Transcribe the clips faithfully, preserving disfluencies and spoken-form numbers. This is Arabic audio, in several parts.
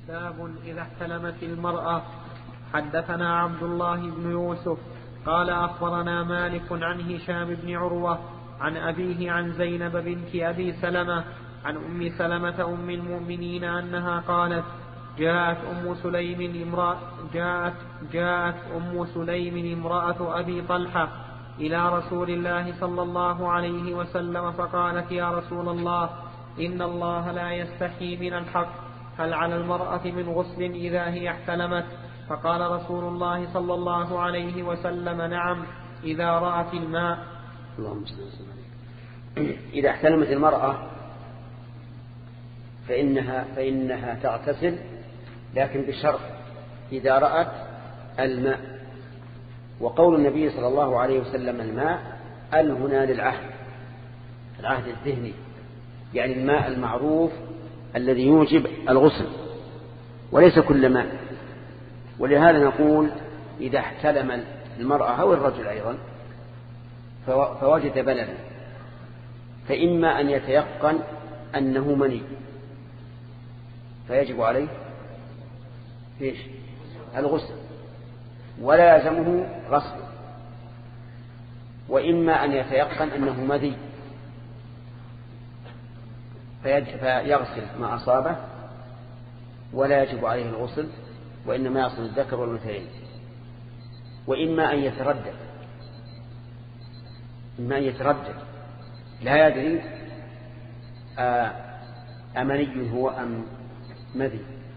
باب إذا احتلمت المرأة. حدثنا عبد الله بن يوسف قال أخبرنا مالك عن هشام بن عروة عن أبيه عن زينب بنت أبي سلمة عن أم سلمة أم المؤمنين أنها قالت جاءت أم سليم امرأة جاءت, جاءت أم سليم امرأة أبي طلحة إلى رسول الله صلى الله عليه وسلم فقالت يا رسول الله إن الله لا يستحي من الحق، هل على المرأة من غسل إذا هي احتلمت؟ فقال رسول الله صلى الله عليه وسلم نعم إذا رأت الماء. اللهم صل وسلم. إذا احتلمت المرأة فإنها, فإنها تغتسل، لكن بشرط إذا رأت الماء. وقول النبي صلى الله عليه وسلم الماء ال هنا للعهد، العهد الذهني، يعني الماء المعروف الذي يوجب الغسل وليس كل ماء. ولهذا نقول إذا احتلم المرأة أو الرجل أيضا فوجد بللا، فإما أن يتيقن أنه مني فيجب عليه فيش الغسل ولا يلزمه غسل، وإما أن يتيقن أنه مذي فيغسل ما أصابه ولا يجب عليه الغسل وإنما يغسل الذكر والأنثيين. وإما أن يتردد، إما أن يتردد لا يدري أمني هو أم مذي،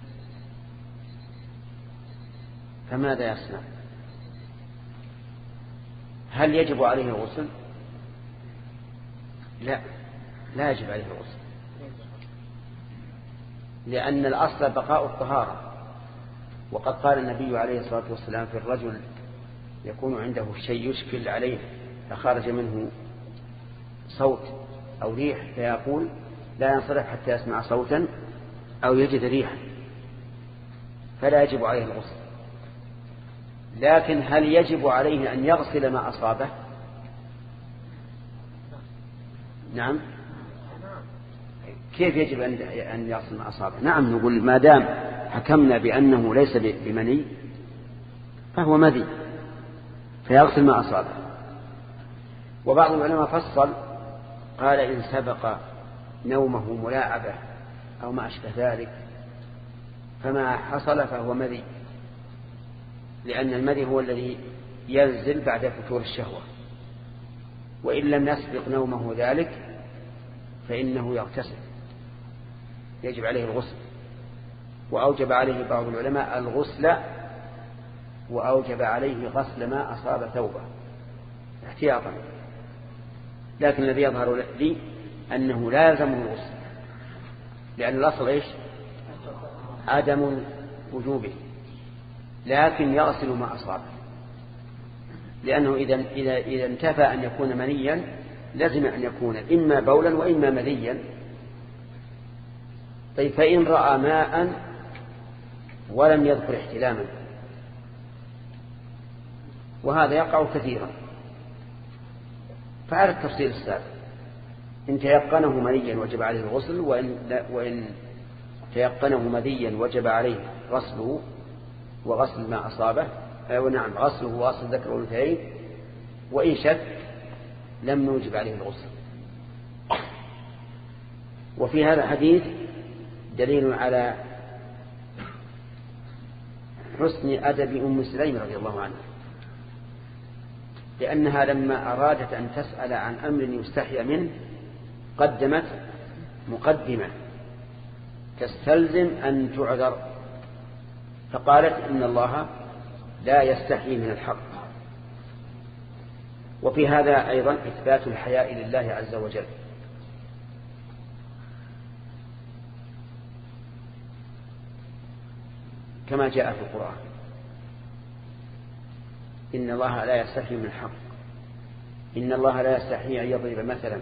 فماذا يصنع؟ هل يجب عليه الغسل؟ لا، لا يجب عليه الغسل، لأن الأصل بقاء الطهارة. وقد قال النبي عليه الصلاة والسلام في الرجل يكون عنده شيء يشكل عليه فخرج منه صوت أو ريح فيقول لا ينصرف حتى يسمع صوتا أو يجد ريحا، فلا يجب عليه الغسل. لكن هل يجب عليه أن يغسل ما أصابه؟ نعم. كيف يجب أن يغسل ما أصابه؟ نعم، نقول ما دام حكمنا بأنه ليس بمني فهو مذي فيغسل ما أصابه. وبعض العلماء فصل قال إن سبق نومه ملاعبة أو ما أشبه ذلك فما حصل فهو مذي، لأن المذي هو الذي ينزل بعد فتور الشهوة، وإن لم يسبق نومه ذلك فإنه يغتسل يجب عليه الغسل. وأوجب عليه بعض العلماء الغسل وأوجب عليه غسل ما أصاب ثوبه احتياطا، لكن الذي يظهر لي أنه لا يلزمه الغسل، لأن الأصل إيش؟ عدم وجوبه، لكن يغسل ما أصابه، لأنه إذا, إذا, إذا انتفى أن يكون منيا لازم أن يكون إما بولا وإما مذيا. طيب فإن رأى ماء ولم يذكر احتلاما، وهذا يقع كثيرا، فعلى التفصيل السابق إن تيقنه منيا وجب عليه الغسل، وإن, وإن تيقنه مذيا وجب عليه غسله وغسل ما أصابه، ونعم غسله وغسل الذكر والأنثيين، وإن شك لم نوجب عليه الغسل. وفي هذا الحديث دليل على حسن أدب أم سليم رضي الله عنها، لأنها لما أرادت أن تسأل عن أمر يستحيى منه قدمت مقدمة تستلزم أن تعذر، فقالت إن الله لا يستحي من الحق. وفي هذا أيضا إثبات الحياء لله عز وجل، كما جاء في القرآن إن الله لا يستحي من الحق، إن الله لا يستحي أن يضرب مثلا.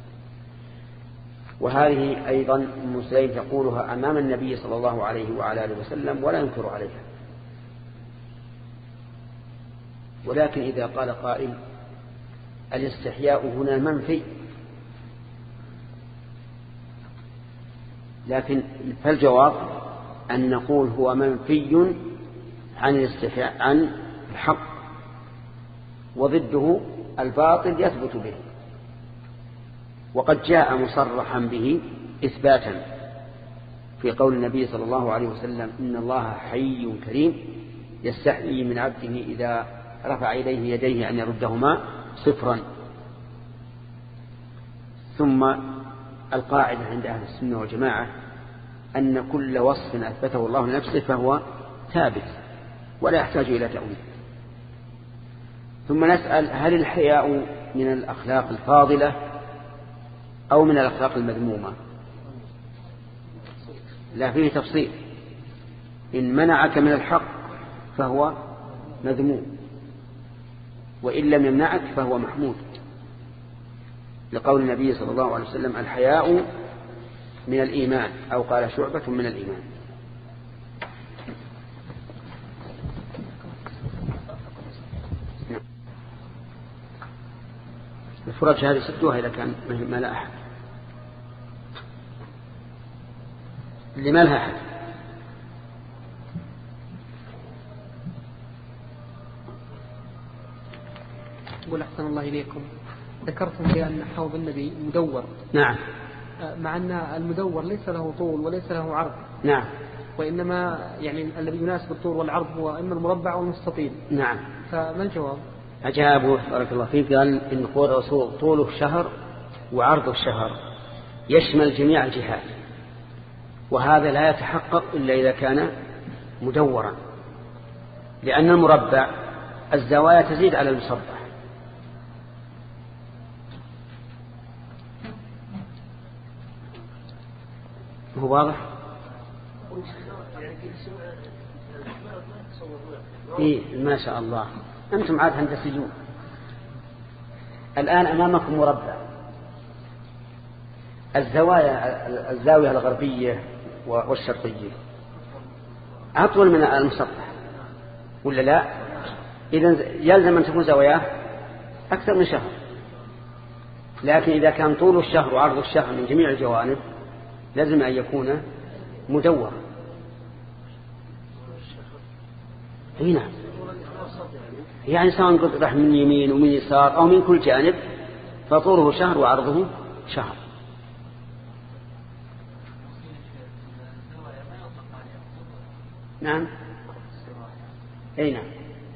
وهذه أيضا أم سليم تقولها أمام النبي صلى الله عليه وعلى آله وسلم ولا ينكر عليها. ولكن إذا قال قائل الاستحياء هنا منفي، لكن فالجواب أن نقول هو منفي عن الاستحياء عن الحق، وضده الباطل يثبت به، وقد جاء مصرحا به إثباتا في قول النبي صلى الله عليه وسلم: إن الله حي كريم يستحيي من عبده إذا رفع إليه يديه أن يردهما صفرا. ثم القاعدة عند أهل السنة والجماعة أن كل وصف أثبته الله لنفسه فهو ثابت ولا يحتاج إلى تأويل. ثم نسأل: هل الحياء من الأخلاق الفاضلة أو من الأخلاق المذمومة؟ لا، فيه تفصيل. إن منعك من الحق فهو مذموم، وإن لم يمنعك فهو محمود، لقول النبي صلى الله عليه وسلم: الحياء من الإيمان، أو قال شعبة من الإيمان. الفرج هذه سدوها إذا كان ما لا أحد، اللي ما لها أحد. قل أحسن الله إليكم، ذكرتم بأن حوض النبي مدور. نعم. مع أن المدور ليس له طول وليس له عرض. نعم. وإنما يعني الذي يناسب الطول والعرض هو إما المربع أو المستطيل. نعم. فما الجواب؟ أجابه بارك الله فيك، قال إن قول الرسول طوله شهر وعرضه شهر يشمل جميع الجهات، وهذا لا يتحقق إلا إذا كان مدورا، لأن المربع الزوايا تزيد على المسطح. هو واضح؟ إيه ما شاء الله، أنتم عاد هندسيون. الآن أمامكم مربع، الزوايا الزاوية الغربية والشرقية أطول من المسطح ولا لا؟ إذن يلزم أن تكون زواياه أكثر من شهر. لكن إذا كان طول الشهر وعرض الشهر من جميع الجوانب لازم أن يكون مدور. هنا يعني سواء قطع من يمين ومن يسار أو من كل جانب فطوله شهر وعرضه شهر. نعم. أي نعم.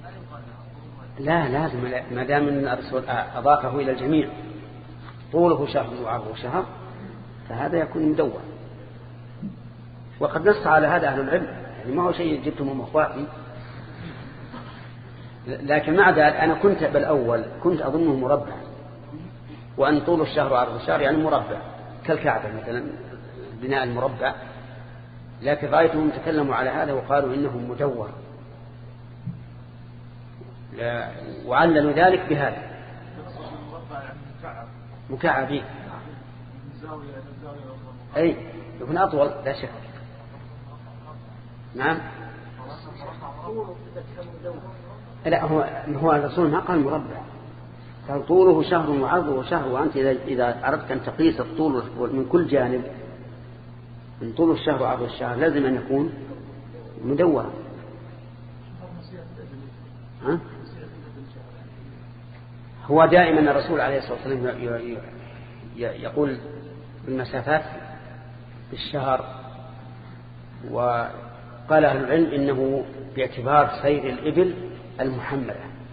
لا لازم، ما دام أن الرسول أضافه إلى الجميع طوله شهر وعرضه شهر فهذا يكون مدور. وقد نص على هذا أهل العلم، يعني ما هو شيء جبتم من أخواتي. لكن مع ذلك أنا كنت بالأول كنت أظنه مربع، وأن طول الشهر وعرض الشهر يعني مربع كالكعبة مثلا بناء المربع، لكن رأيتهم تكلموا على هذا وقالوا إنه مدور، وعللوا ذلك بهذا مكعب. أي يكون أطول لا شك. نعم. لا هو هو الرسول ما قال مربع، قال طوله شهر وعرضه شهر. وأنت إذا إذا أردت أن تقيس الطول من كل جانب من طول الشهر وعرض الشهر لازم أن يكون مدورا. ها؟ هو دائما الرسول عليه الصلاة والسلام يقول المسافات بالشهر، وقال أهل العلم إنه باعتبار سير الإبل المحملة.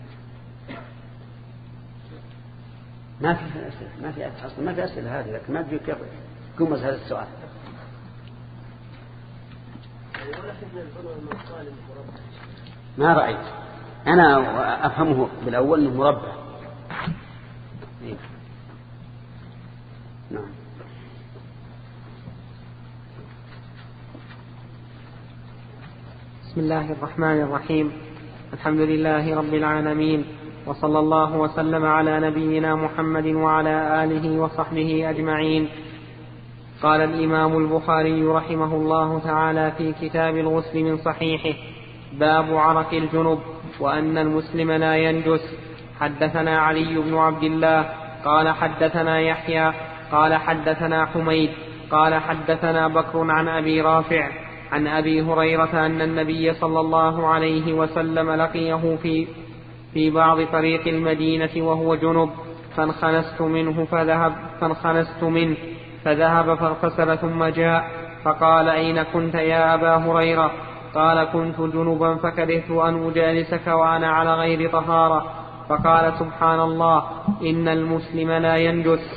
ما في أسئلة، ما في أسئلة، ما في أسئلة هذه، لكن ما أدري كيف قمز هذا السؤال. ما رأيت أنا أفهمه بالأول أنه مربع. نعم. بسم الله الرحمن الرحيم. الحمد لله رب العالمين، وصلى الله وسلم على نبينا محمد وعلى آله وصحبه أجمعين. قال الإمام البخاري رحمه الله تعالى في كتاب الغسل من صحيحه: باب عرق الجنب وأن المسلم لا ينجس. حدثنا علي بن عبد الله قال حدثنا يحيى قال حدثنا حميد قال حدثنا بكر عن أبي رافع عن أبي هريرة أن النبي صلى الله عليه وسلم لقيه في, في بعض طريق المدينة وهو جنب فانخنست منه فذهب فانخنست منه فذهب فاغتسل ثم جاء فقال أين كنت يا أبا هريرة؟ قال كنت جنبا فكرهت أن أجالسك وأنا على غير طهارة. فقال سبحان الله إن المسلم لا ينجس.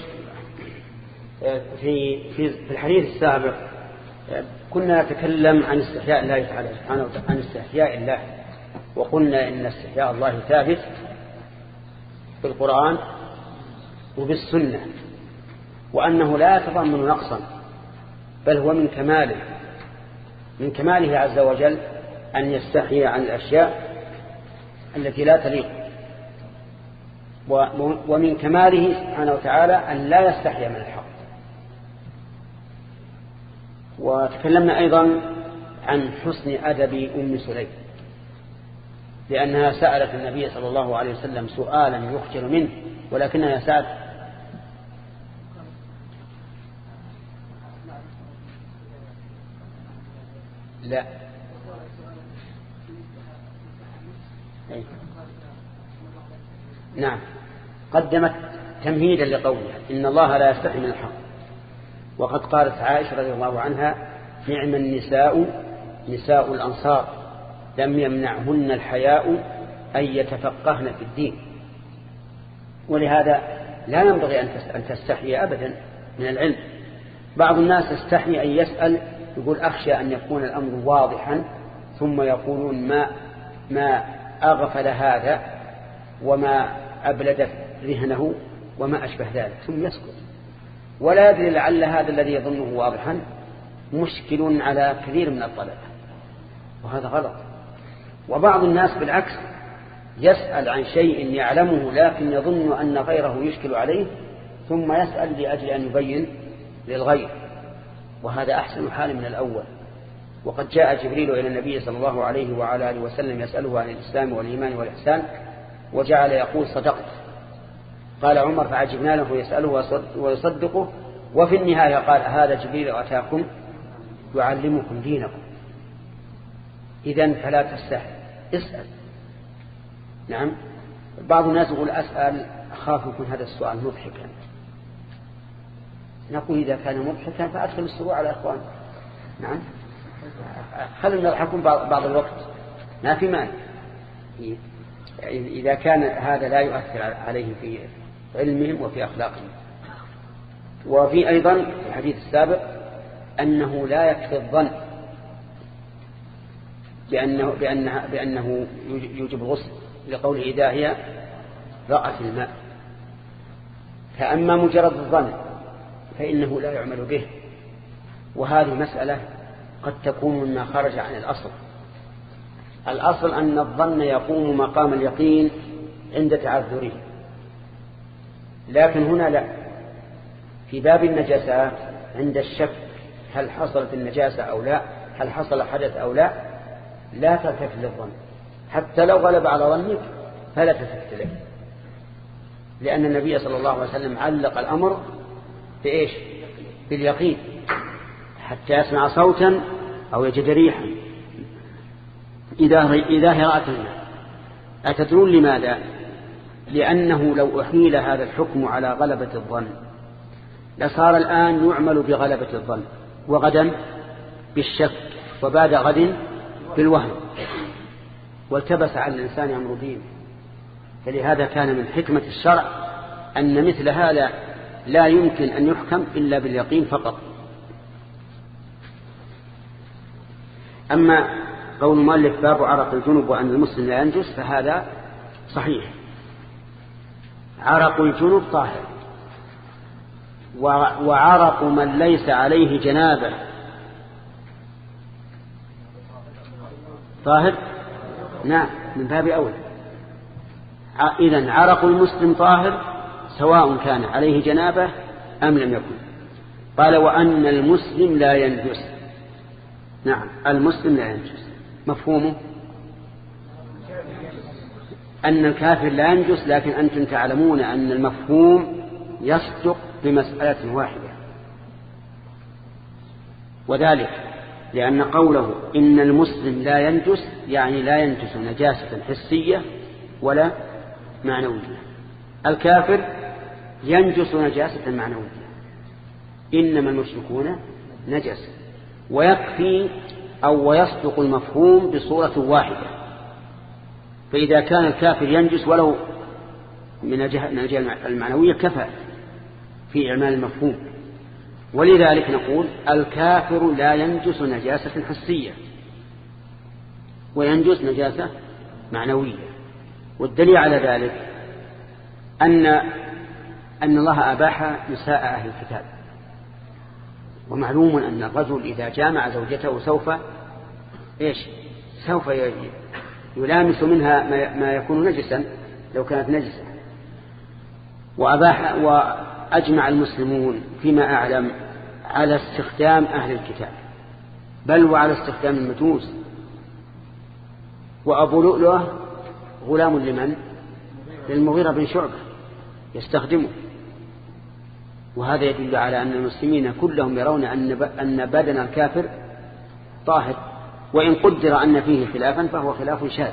في في الحديث السابق كنا نتكلم عن استحياء الله تعالى سبحانه وتعالى، عن استحياء الله، وقلنا إن استحياء الله ثابت بالقرآن وبالسنة، وأنه لا يتضمن نقصا، بل هو من كماله من كماله عز وجل أن يستحيي عن الأشياء التي لا تليق، ومن كماله سبحانه وتعالى أن لا يستحيي من الحق. وتكلمنا أيضا عن حسن أدب أم سليم، لأنها سألت النبي صلى الله عليه وسلم سؤالا يخجل منه، ولكنها سألت لا أي. نعم، قدمت تمهيدا لقولها إن الله لا يستحي من الحق. وقد قالت عائشة رضي الله عنها نعم النساء نساء الأنصار لم يمنعهن الحياء أن يتفقهن في الدين. ولهذا لا ينبغي أن تستحي أبدا من العلم. بعض الناس يستحي أن يسأل، يقول أخشى أن يكون الأمر واضحا ثم يقولون ما ما أغفل هذا وما أبلد ذهنه وما أشبه ذلك، ثم يسكت ولا يدري لعل هذا الذي يظنه واضحا مشكل على كثير من الطلبة، وهذا غلط. وبعض الناس بالعكس يسأل عن شيء يعلمه لكن يظن أن غيره يشكل عليه ثم يسأل لأجل أن يبين للغير، وهذا أحسن حال من الأول. وقد جاء جبريل إلى النبي صلى الله عليه وعلى آله وسلم يسأله عن الإسلام والإيمان والإحسان وجعل يقول صدقت. قال عمر فعجبنا له يسأله ويصدقه، وفي النهاية قال هذا جبريل أتاكم يعلمكم دينكم. إذن فلا تستحي، اسأل. نعم، بعض الناس يقول أسأل أخاف يكون هذا السؤال مضحكا. نقول إذا كان مضحكا فأدخل السرور على إخوان. نعم، خلنا نضحكون بعض الوقت ما في مانع إذا كان هذا لا يؤثر عليه في علمهم وفي أخلاقهم. وفي أيضا في الحديث السابق أنه لا يكفي الظن بأنه, بأنه, بأنه يوجب الغسل، لقوله إذا هي رأت الماء. فأما مجرد الظن فإنه لا يعمل به، وهذه مسألة قد تكون مما خرج عن الأصل. الأصل أن الظن يقوم مقام اليقين عند تعذره، لكن هنا لا. في باب النجاسات عند الشك هل حصلت النجاسة أو لا، هل حصل حدث أو لا، لا تلتفت للظن حتى لو غلب على ظنك فلا تلتفت له، لأن النبي صلى الله عليه وسلم علق الأمر بإيش؟ باليقين، حتى يسمع صوتا أو يجد ريحا إذا إذا هي رأت الماء. أتدرون لماذا؟ لأنه لو أحيل هذا الحكم على غلبة الظن لصار الآن يعمل بغلبة الظن، وغدا بالشك، وبعد غد بالوهم، والتبس على الإنسان أمر دين. فلهذا كان من حكمة الشرع أن مثل هذا لا يمكن أن يحكم إلا باليقين فقط. أما قول مؤلف باب عرق الجنب وأن المسلم لا ينجس فهذا صحيح. عرق الجنب طاهر، وعرق من ليس عليه جنابه طاهر، نعم من باب أول. إذن عرق المسلم طاهر سواء كان عليه جنابه أم لم يكن. قال وأن المسلم لا ينجس. نعم المسلم لا ينجس، مفهومه أن الكافر لا ينجس، لكن أنتم تعلمون أن المفهوم يصدق بمسألة واحدة، وذلك لأن قوله إن المسلم لا ينجس يعني لا ينجس نجاسة حسية ولا معنوية. الكافر ينجس نجاسة معنوية، إنما المشركون نجس. ويكفي أو ويصدق المفهوم بصورة واحدة، فإذا كان الكافر ينجس ولو من الجهة المعنوية كفى في إعمال المفهوم. ولذلك نقول الكافر لا ينجس نجاسة حسية وينجس نجاسة معنوية. والدليل على ذلك أن أن الله أباح نساء أهل الكتاب، ومعلوم أن الرجل إذا جامع زوجته سوف إيش سوف يلامس منها ما يكون نجسا لو كانت نجسة. وأباح وأجمع المسلمون فيما أعلم على استخدام أهل الكتاب، بل وعلى استخدام المجوس. وأبو لؤلؤة غلام لمن؟ للمغيرة بن شعبة يستخدمه. وهذا يدل على أن المسلمين كلهم يرون أن بدن الكافر طاهر، وإن قدر أن فيه خلافا فهو خلاف شاذ،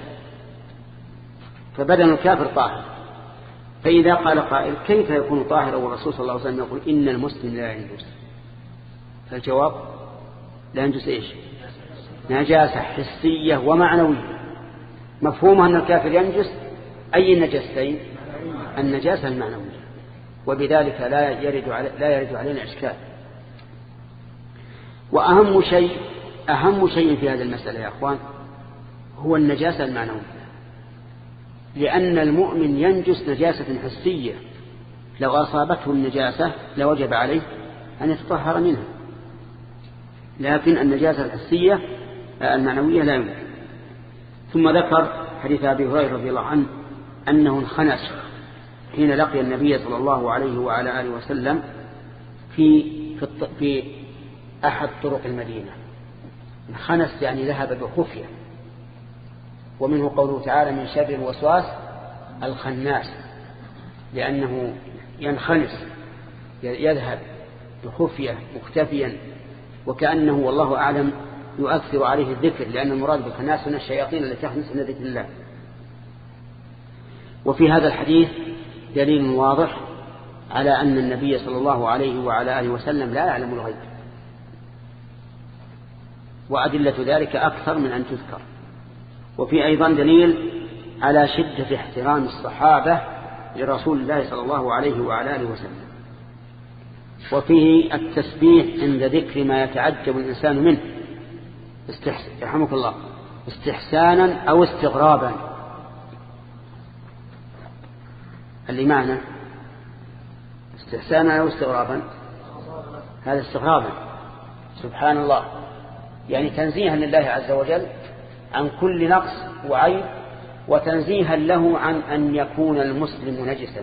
فبدن الكافر طاهر. فإذا قال قائل كيف يكون طاهرا والرسول صلى الله عليه وسلم يقول إن المسلم لا ينجس؟ فالجواب لا ينجس إيش؟ نجاسة حسية ومعنوية. مفهومها أن الكافر ينجس أي النجستين؟ النجاسة المعنوية، وبذلك لا يرد علي لا يرد علينا إشكال. وأهم شيء أهم شيء في هذه المسألة يا أخوان هو النجاسة المعنوية، لأن المؤمن ينجس نجاسة حسية، لو أصابته النجاسة لوجب عليه أن يتطهر منها، لكن النجاسة الحسية المعنوية لا يمكن. ثم ذكر حديث أبي هريرة رضي الله عنه أنه انخنس حين لقي النبي صلى الله عليه وعلى آله وسلم في في, في أحد طرق المدينة. انخنس يعني ذهب بخفية، ومنه قوله تعالى من شر الوسواس الخناس، لأنه ينخنس يذهب بخفية مختفيا، وكأنه والله أعلم يؤثر عليه الذكر، لأن المراد بالخناس هنا الشياطين التي تخنس من ذكر الله. وفي هذا الحديث دليل واضح على أن النبي صلى الله عليه وعلى آله وسلم لا يعلم الغيب، وأدلة ذلك أكثر من أن تذكر. وفي أيضا دليل على شدة احترام الصحابة لرسول الله صلى الله عليه وعلى آله وسلم. وفيه التسبيح عند ذكر ما يتعجب الإنسان منه، يرحمك الله، استحسانا أو استغرابا. اللي معنى استحسانا أو استغرابا؟ هذا استغرابا، سبحان الله، يعني تنزيها لله عز وجل عن كل نقص وعيب، وتنزيها له عن أن يكون المسلم نجسا.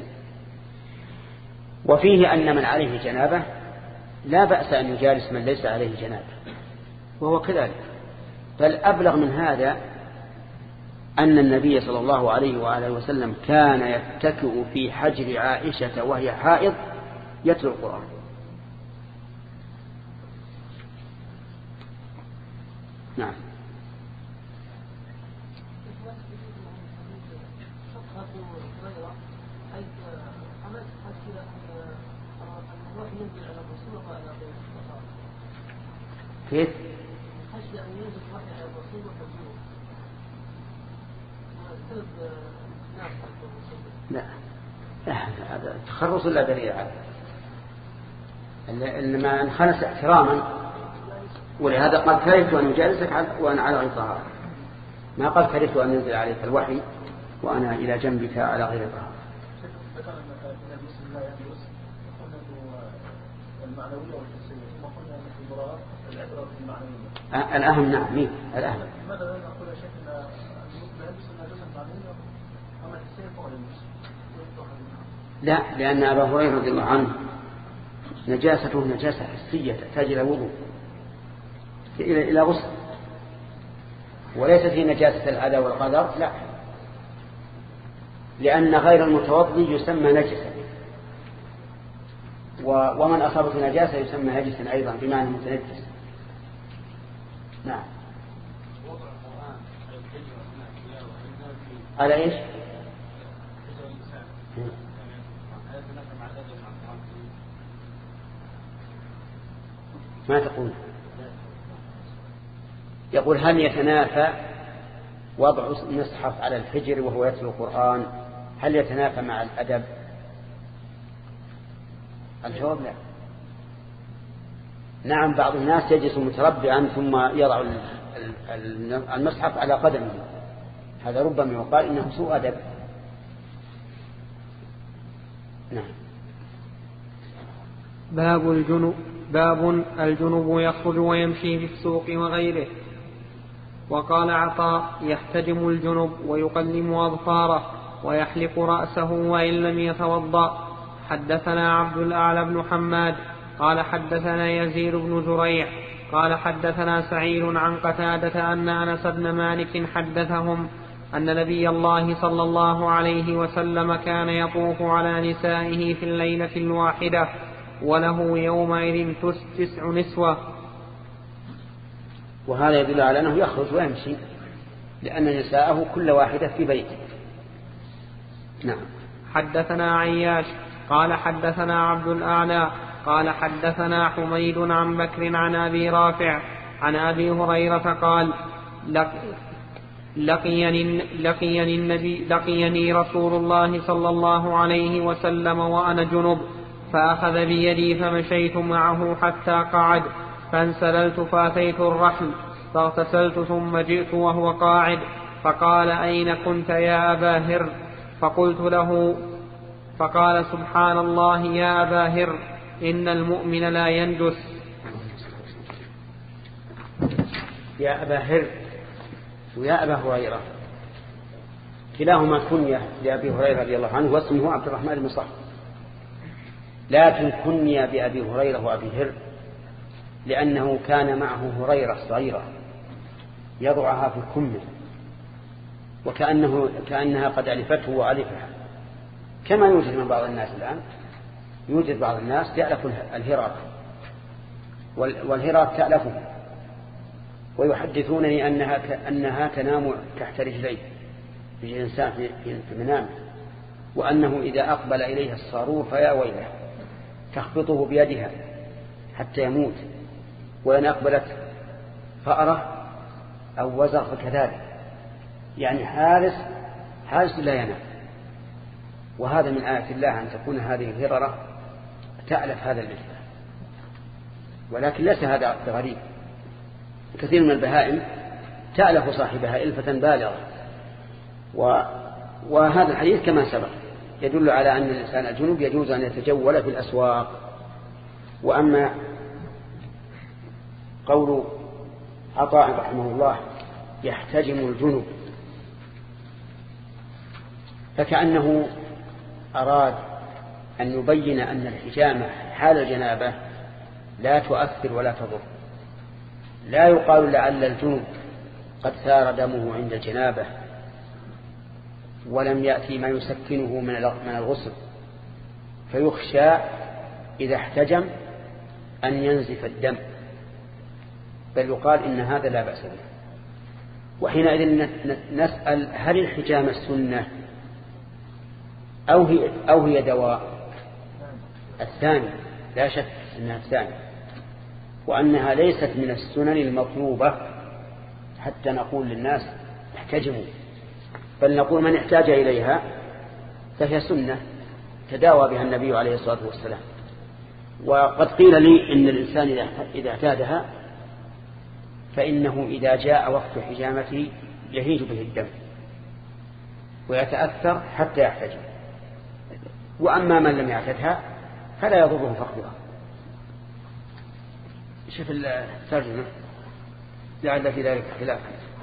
وفيه أن من عليه جنابه لا بأس أن يجالس من ليس عليه جنابه، وهو كذلك. بل أبلغ من هذا أن النبي صلى الله عليه وآله وسلم كان يتكئ في حجر عائشة وهي حائض يتلو القرآن. نعم. كيف؟ لا هذا تخرص لا دليل عليه، إنما انخنس احتراما، ولهذا قال كرهت أن أجالسك وأنا على غير طهارة، ما قال كرهت أن ينزل عليك الوحي وأنا إلى جنبك على غير طهارة. الأهم نعم مين الأهم؟ لا، لأن أبا هريرة رضي الله عنه نجاسته نجاسة حسية تحتاج إلى وضوء إلى إلى غسل، وليست هي نجاسة الأذى والقدر، لا، لأن غير المتوضي يسمى نجسا، ومن أصابته نجاسة يسمى نجسا أيضا بمعنى متنجس. نعم. على إيش؟ ما تقول؟ يقول هل يتنافى وضع المصحف على الحجر وهو يتلو القرآن، هل يتنافى مع الأدب؟ الجواب لا. نعم، بعض الناس يجلس متربعا ثم يضع المصحف على قدمه، هذا ربما يقال إنه سوء أدب. نعم. باب الجنوب باب الجنوب يخرج ويمشي في السوق وغيره. وقال عطاء: يحتجم الجنب ويقلم أظفاره ويحلق رأسه وإن لم يتوضأ. حدثنا عبد الأعلى بن حماد قال حدثنا يزيد بن زريع قال حدثنا سعيد عن قتادة أن أنس بن مالك حدثهم أن نبي الله صلى الله عليه وسلم كان يطوف على نسائه في الليلة الواحدة وله يومئذ تسع نسوة. وهذا يدل على أنه يخرج ويمشي لأن نساءه كل واحدة في بيته. نعم. حدثنا عياش قال حدثنا عبد الأعلى قال حدثنا حميد عن بكر عن أبي رافع عن أبي هريرة قال: لقيني, لقيني, النبي لقيني رسول الله صلى الله عليه وسلم وأنا جنب، فأخذ بيدي فمشيت معه حتى قعد، فانسللت فأتيت الرحل فاغتسلت ثم جئت وهو قاعد، فقال: أين كنت يا أبا هر؟ فقلت له، فقال: سبحان الله يا أبا هر، إن المؤمن لا ينجس. يا أبا هر ويا أبا هريرة كلاهما كنية لأبي هريرة رضي الله عنه واسمه عبد الرحمن بن صخر، لكن كني بأبي هريرة وأبي هر لأنه كان معه هريرة صغيرة يضعها في كمه وكأنه كأنها قد ألفته وألفها، كما يوجد من بعض الناس الآن. يوجد بعض الناس يألف الهرات والهرات تألفه ويحدثونني أنها, أنها تنام تحت رجليه في الإنسان في منامه، وأنه إذا أقبل إليها الصاروخ فيا ويله تخبطه بيدها حتى يموت، وإن أقبلت فأرة أو وزر فكذلك، يعني حارس حارس لا ينام. وهذا من آيات الله أن تكون هذه الهررة تألف هذا الإنسان، ولكن ليس هذا غريب، كثير من البهائم تألف صاحبها إلفة بالغة. وهذا الحديث كما سبق يدل على أن الإنسان الجنوب يجوز أن يتجول في الأسواق. وأما قول عطاء رحمه الله يحتجم الجنوب فكأنه أراد أن يبين أن الحجامة حال الجنابة لا تؤثر ولا تضر. لا يقال لعل الجنوب قد ثار دمه عند الجنابة ولم يأتي ما يسكنه من الغسل فيخشى إذا احتجم أن ينزف الدم، بل يقال إن هذا لا بأس به. وحينئذ نسأل: هل الحجامة السنة أو هي, أو هي دواء؟ الثاني لا شك أنها الثاني، وأنها ليست من السنن المطلوبة حتى نقول للناس احتجموا، بل نقول من احتاج إليها فهي سنة تداوى بها النبي عليه الصلاة والسلام. وقد قيل لي إن الإنسان إذا اعتادها فإنه إذا جاء وقت حجامته يهيج به الدم ويتأثر حتى يحتجم، وأما من لم يعتدها فلا يضره فقدها. شوف الترجمة لعل في ذلك خلاف.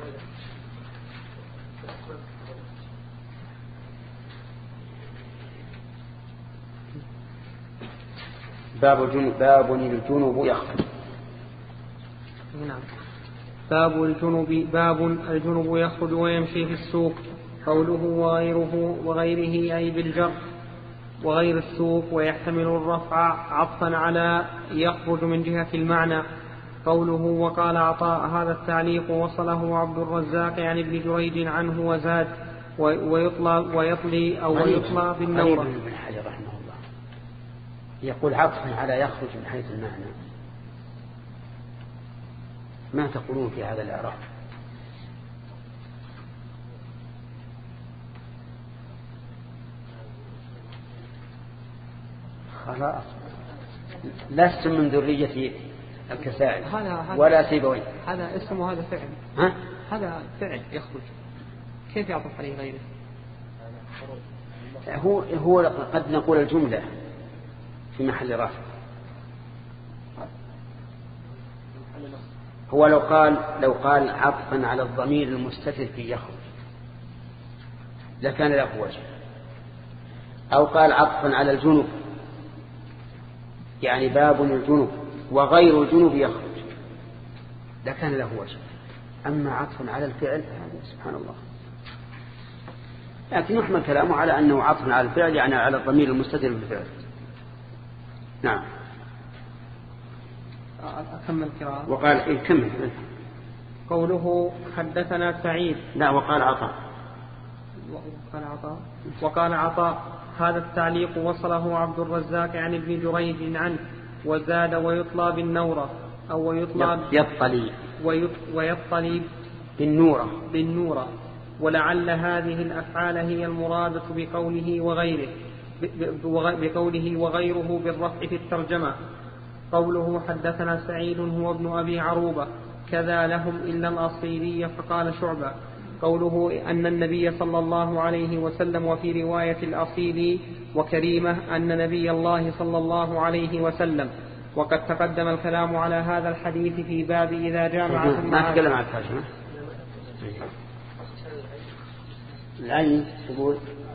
باب الجنوب باب الجنوب يخرج. نعم. باب الجنوب باب الجنوب يخرج ويمشي في السوق. قوله وغيره وغيره أي بالجر وغير السوق، ويحتمل الرفع عطفا على يخرج من جهة المعنى. قوله وقال عطاء هذا التعليق وصله عبد الرزاق عن ابن جريج عنه وزاد ويطلى ويطلي أو يطلى بالنورة. ابن حجر رحمه الله يقول عطف على يخرج من حيث المعنى. ما تقولون في هذا الإعراب؟ خلاص لست من ذرية الكسائي ولا سيبويه. هذا اسم وهذا فعل. ها؟ هذا فعل يخرج، كيف يعطف عليه غيره؟ هو هو قد نقول الجملة في محل رفع. هو لو قال لو قال عطفا على الضمير المستتر في يخرج لكان له وجه، أو قال عطفا على الجنوب يعني باب الجنوب وغير الجنوب يخرج لكان له وجه. أما عطفا على الفعل فهذا سبحان الله. لكن يحمل كلامه على أنه عطفا على الفعل يعني على الضمير المستتر بالفعل. نعم. أكمل قراءة. وقال إيه كمل. قوله حدثنا سعيد. لا وقال عطاء. وقال عطاء. وقال عطاء هذا التعليق وصله عبد الرزاق عن ابن جريج عنه وزاد ويطلى بالنورة أو ويطلى يطلي ويطلي بالنورة بالنورة ولعل هذه الأفعال هي المرادة بقوله وغيره بقوله وغيره بالرفع في الترجمة. قوله حدثنا سعيد هو ابن أبي عروبة كذا لهم إلا الأصيلي فقال شعبة. قوله أن النبي صلى الله عليه وسلم وفي رواية الأصيلي وكريمة أن نبي الله صلى الله عليه وسلم. وقد تقدم الكلام على هذا الحديث في باب إذا جامع ما تكلم عن الترجمة الآن تقول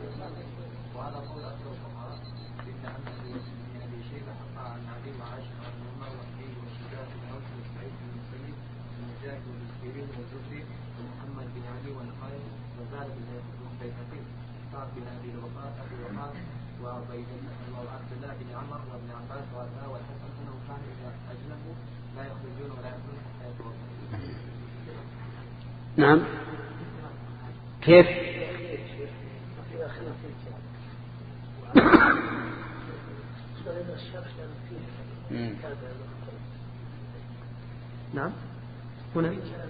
نعم. كيف؟ نعم هنا.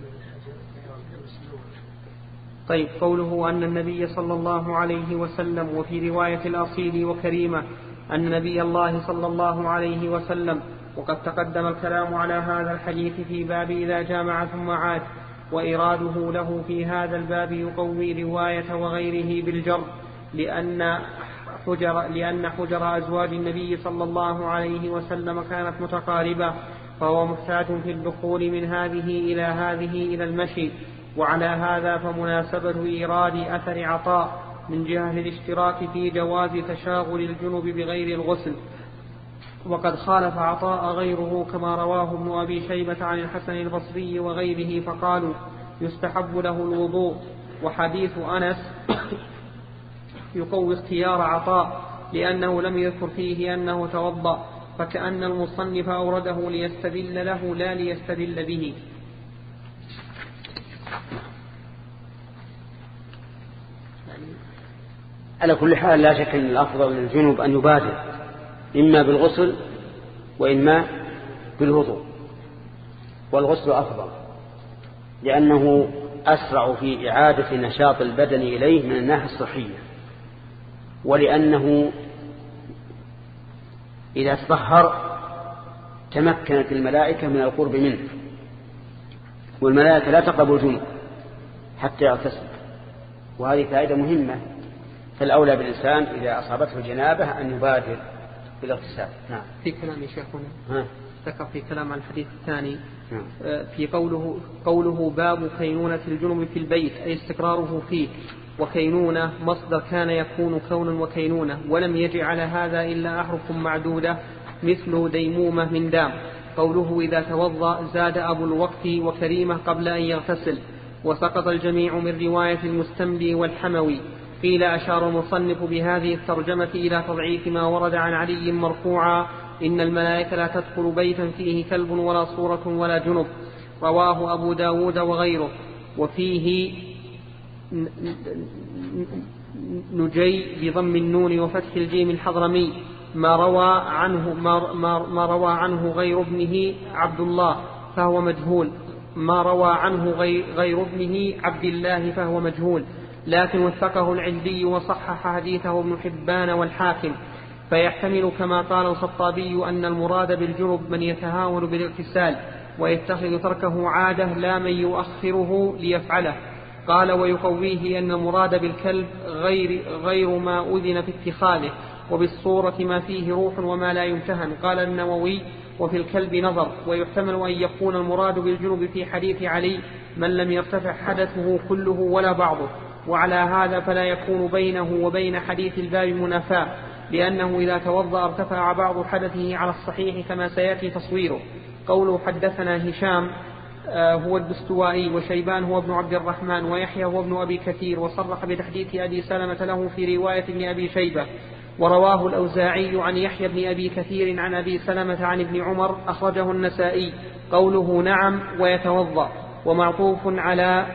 طيب قوله أن النبي صلى الله عليه وسلم وفي رواية الأصيل وكريمة أن نبي الله صلى الله عليه وسلم. وقد تقدم الكلام على هذا الحديث في باب إذا جامع ثم عاد. وإراده له في هذا الباب يقوي رواية وغيره بالجر لأن حجر, لأن حجر أزواج النبي صلى الله عليه وسلم كانت متقاربة فهو محتاج في الدخول من هذه إلى هذه إلى المشي. وعلى هذا فمناسبة إيراد أثر عطاء من جهة الاشتراك في جواز تشاغل الجنب بغير الغسل. وقد خالف عطاء غيره كما رواه ابن أبي شيبة عن الحسن البصري وغيره فقالوا يستحب له الوضوء. وحديث أنس يقوي اختيار عطاء لأنه لم يذكر فيه أنه توضأ فكأن المصنف أورده ليستدل له لا ليستدل به. على كل حال لا شك أن الأفضل للجنوب أن يبادر إما بالغسل وإما بالوضوء، والغسل أفضل لأنه أسرع في إعادة نشاط البدن إليه من الناحية الصحية، ولأنه إذا تطهر تمكنت الملائكة من القرب منه، والملائكة لا تقرب الجنوب حتى يغتسل، وهذه فائدة مهمة. فالأولى بالإنسان إذا أصابته الجنابة أن يبادر بالاغتسال. نعم. في كلام شيخنا ذكر في كلام عن الحديث الثاني نعم. في قوله قوله باب كينونة الجنب في البيت أي استقراره فيه، وكينونة مصدر كان يكون كونا وكينونة، ولم يجع على هذا إلا أحرف معدودة مثل ديمومة من دام. قوله إذا توضأ زاد أبو الوقت وكريمة قبل أن يغتسل، وسقط الجميع من رواية المستملي والحموي. قيل أشار المصنف بهذه الترجمة إلى تضعيف ما ورد عن علي مرفوعا إن الملائكة لا تدخل بيتا فيه كلب ولا صورة ولا جنب. رواه أبو داود وغيره. وفيه نجي بضم النون وفتح الجيم الحضرمي ما روى عنه, ما, ما, ما روى عنه غير ابنه عبد الله فهو مجهول ما روى عنه غير, غير ابنه عبد الله فهو مجهول، لكن وثقه العلي وصحح حديثه ابن حبان والحاكم، فيحتمل كما قال الخطابي أن المراد بالجنب من يتهاون بالاغتسال ويتخذ تركه عادة لا من يؤخره ليفعله. قال ويقويه أن المراد بالكلب غير, غير ما أذن في اتخاذه، وبالصورة ما فيه روح وما لا يمتهن. قال النووي وفي الكلب نظر، ويحتمل أن يكون المراد بالجنب في حديث علي من لم يرتفع حدثه كله ولا بعضه، وعلى هذا فلا يكون بينه وبين حديث الباب منافاة، لأنه إذا توضأ ارتفع بعض حدثه على الصحيح كما سيأتي تصويره. قوله حدثنا هشام هو الدستوائي، وشيبان هو ابن عبد الرحمن، ويحيى هو ابن أبي كثير، وصرح بتحديث أبي سلمة له في رواية ابن أبي شيبة. ورواه الأوزاعي عن يحيى بن أبي كثير عن أبي سلمة عن ابن عمر، أخرجه النسائي. قوله نعم ويتوضأ ومعطوف على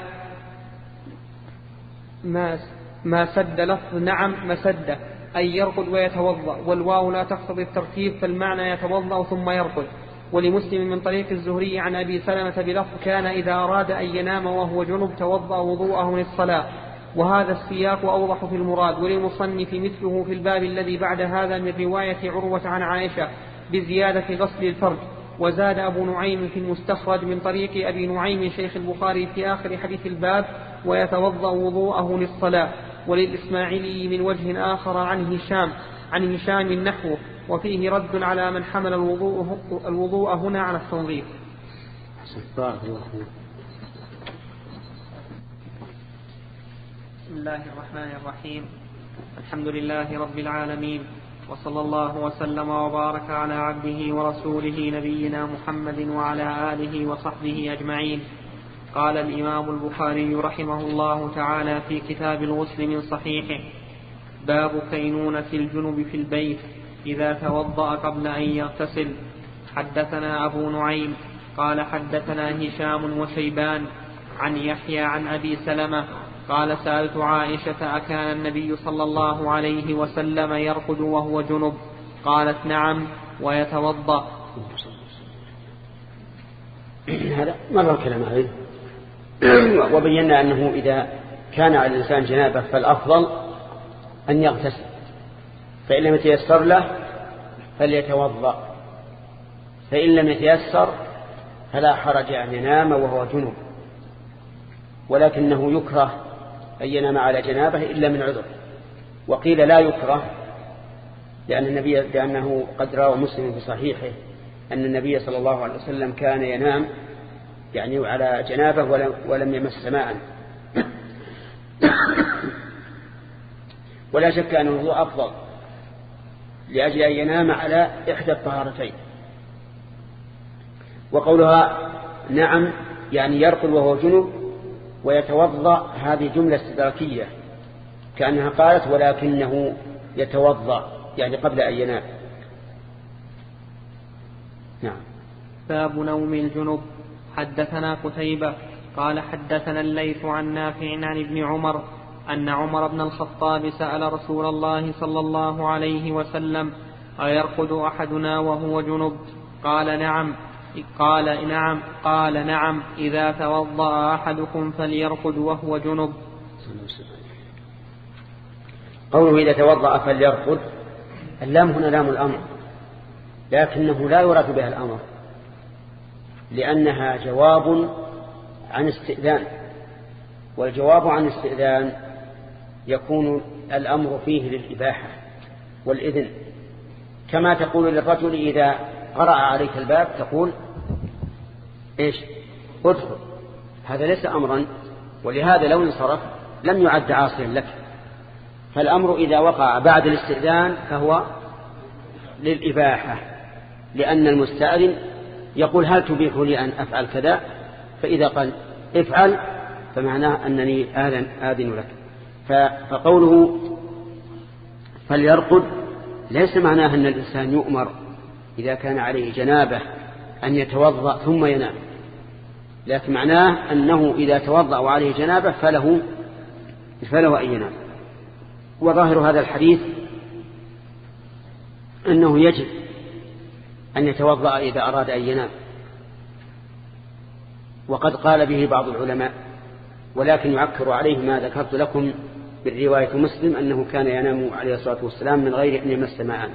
ما, ما سد لفظ نعم مسد أي يرقد ويتوضأ، والواو لا تقتضي الترتيب فالمعنى يتوضأ ثم يرقد. ولمسلم من طريق الزهري عن أبي سلمة بلفظ كان إذا أراد أن ينام وهو جنب توضأ وضوءه للصلاة، وهذا السياق أوضح في المراد. وللمصنف مثله في الباب الذي بعد هذا من رواية عروة عن عائشة بزيادة غسل الفرج. وزاد أبو نعيم في المستخرج من طريق أبي نعيم شيخ البخاري في آخر حديث الباب ويتوضأ وضوءه للصلاة. وللإسماعيلي من وجه آخر عن هشام عن هشام نحوه، وفيه رد على من حمل الوضوء, الوضوء هنا على التنظيف. بسم الله الرحمن الرحيم. الحمد لله رب العالمين، وصلى الله وسلم وبارك على عبده ورسوله نبينا محمد وعلى آله وصحبه أجمعين. قال الإمام البخاري رحمه الله تعالى في كتاب الغسل من صحيحه: باب كينونة الجنب في البيت إذا توضأ قبل أن يغتسل. حدثنا أبو نعيم قال حدثنا هشام وشيبان عن يحيى عن أبي سلمة قال سألت عائشة أكان النبي صلى الله عليه وسلم يرقد وهو جنب؟ قالت نعم ويتوضأ. هذا مر الكلام عليه، وبينا أنه إذا كان على الإنسان جنابه فالأفضل أن يغتسل، فإن لم يتيسر له فليتوضأ، فإن لم يتيسر فلا حرج أن ينام وهو جنب، ولكنه يكره أن ينام على جنابه إلا من عذر. وقيل لا يكره لأن النبي لأنه قد روى مسلم في صحيحه أن النبي صلى الله عليه وسلم كان ينام يعني على جنابه ولم, ولم يمس ماء. ولا شك أن الوضوء أفضل لأجل أن ينام على إحدى الطهارتين. وقولها نعم يعني يرقد وهو جنب ويتوضأ هذه جملة استدراكية كأنها قالت ولكنه يتوضأ يعني قبل أن ينام. نعم. باب نوم الجنب. حدثنا قتيبة قال حدثنا الليث عن نافع عن ابن عمر أن عمر بن الخطاب سأل رسول الله صلى الله عليه وسلم: أيرقد أحدنا وهو جنب؟ قال نعم. قال نعم قال نعم إذا توضأ أحدكم فليرقد وهو جنب. قوله إذا توضأ فليرقد، اللام هنا لام الأمر، لكنه لا يراد بها الأمر لأنها جواب عن استئذان، والجواب عن استئذان يكون الأمر فيه للإباحة والإذن، كما تقول للرجل إذا قرأ عليك الباب تقول إيش؟ ادخل. هذا ليس أمرا، ولهذا لو انصرف لم يعد عاصيا لك. فالأمر إذا وقع بعد الاستئذان فهو للإباحة، لأن المستأذن يقول هل تبيح لي أن أفعل كذا؟ فإذا قال افعل فمعناه أنني آذن, آذن لك. فقوله فليرقد ليس معناه أن الإنسان يؤمر إذا كان عليه جنابة أن يتوضأ ثم ينام، لكن معناه أنه إذا توضأ وعليه جنابة فله فله أن ينام. وظاهر هذا الحديث أنه يجب أن يتوضأ إذا أراد أن ينام، وقد قال به بعض العلماء، ولكن يعكر عليه ما ذكرت لكم بالرواية مسلم أنه كان ينام عليه الصلاة والسلام من غير أن يمس ماء.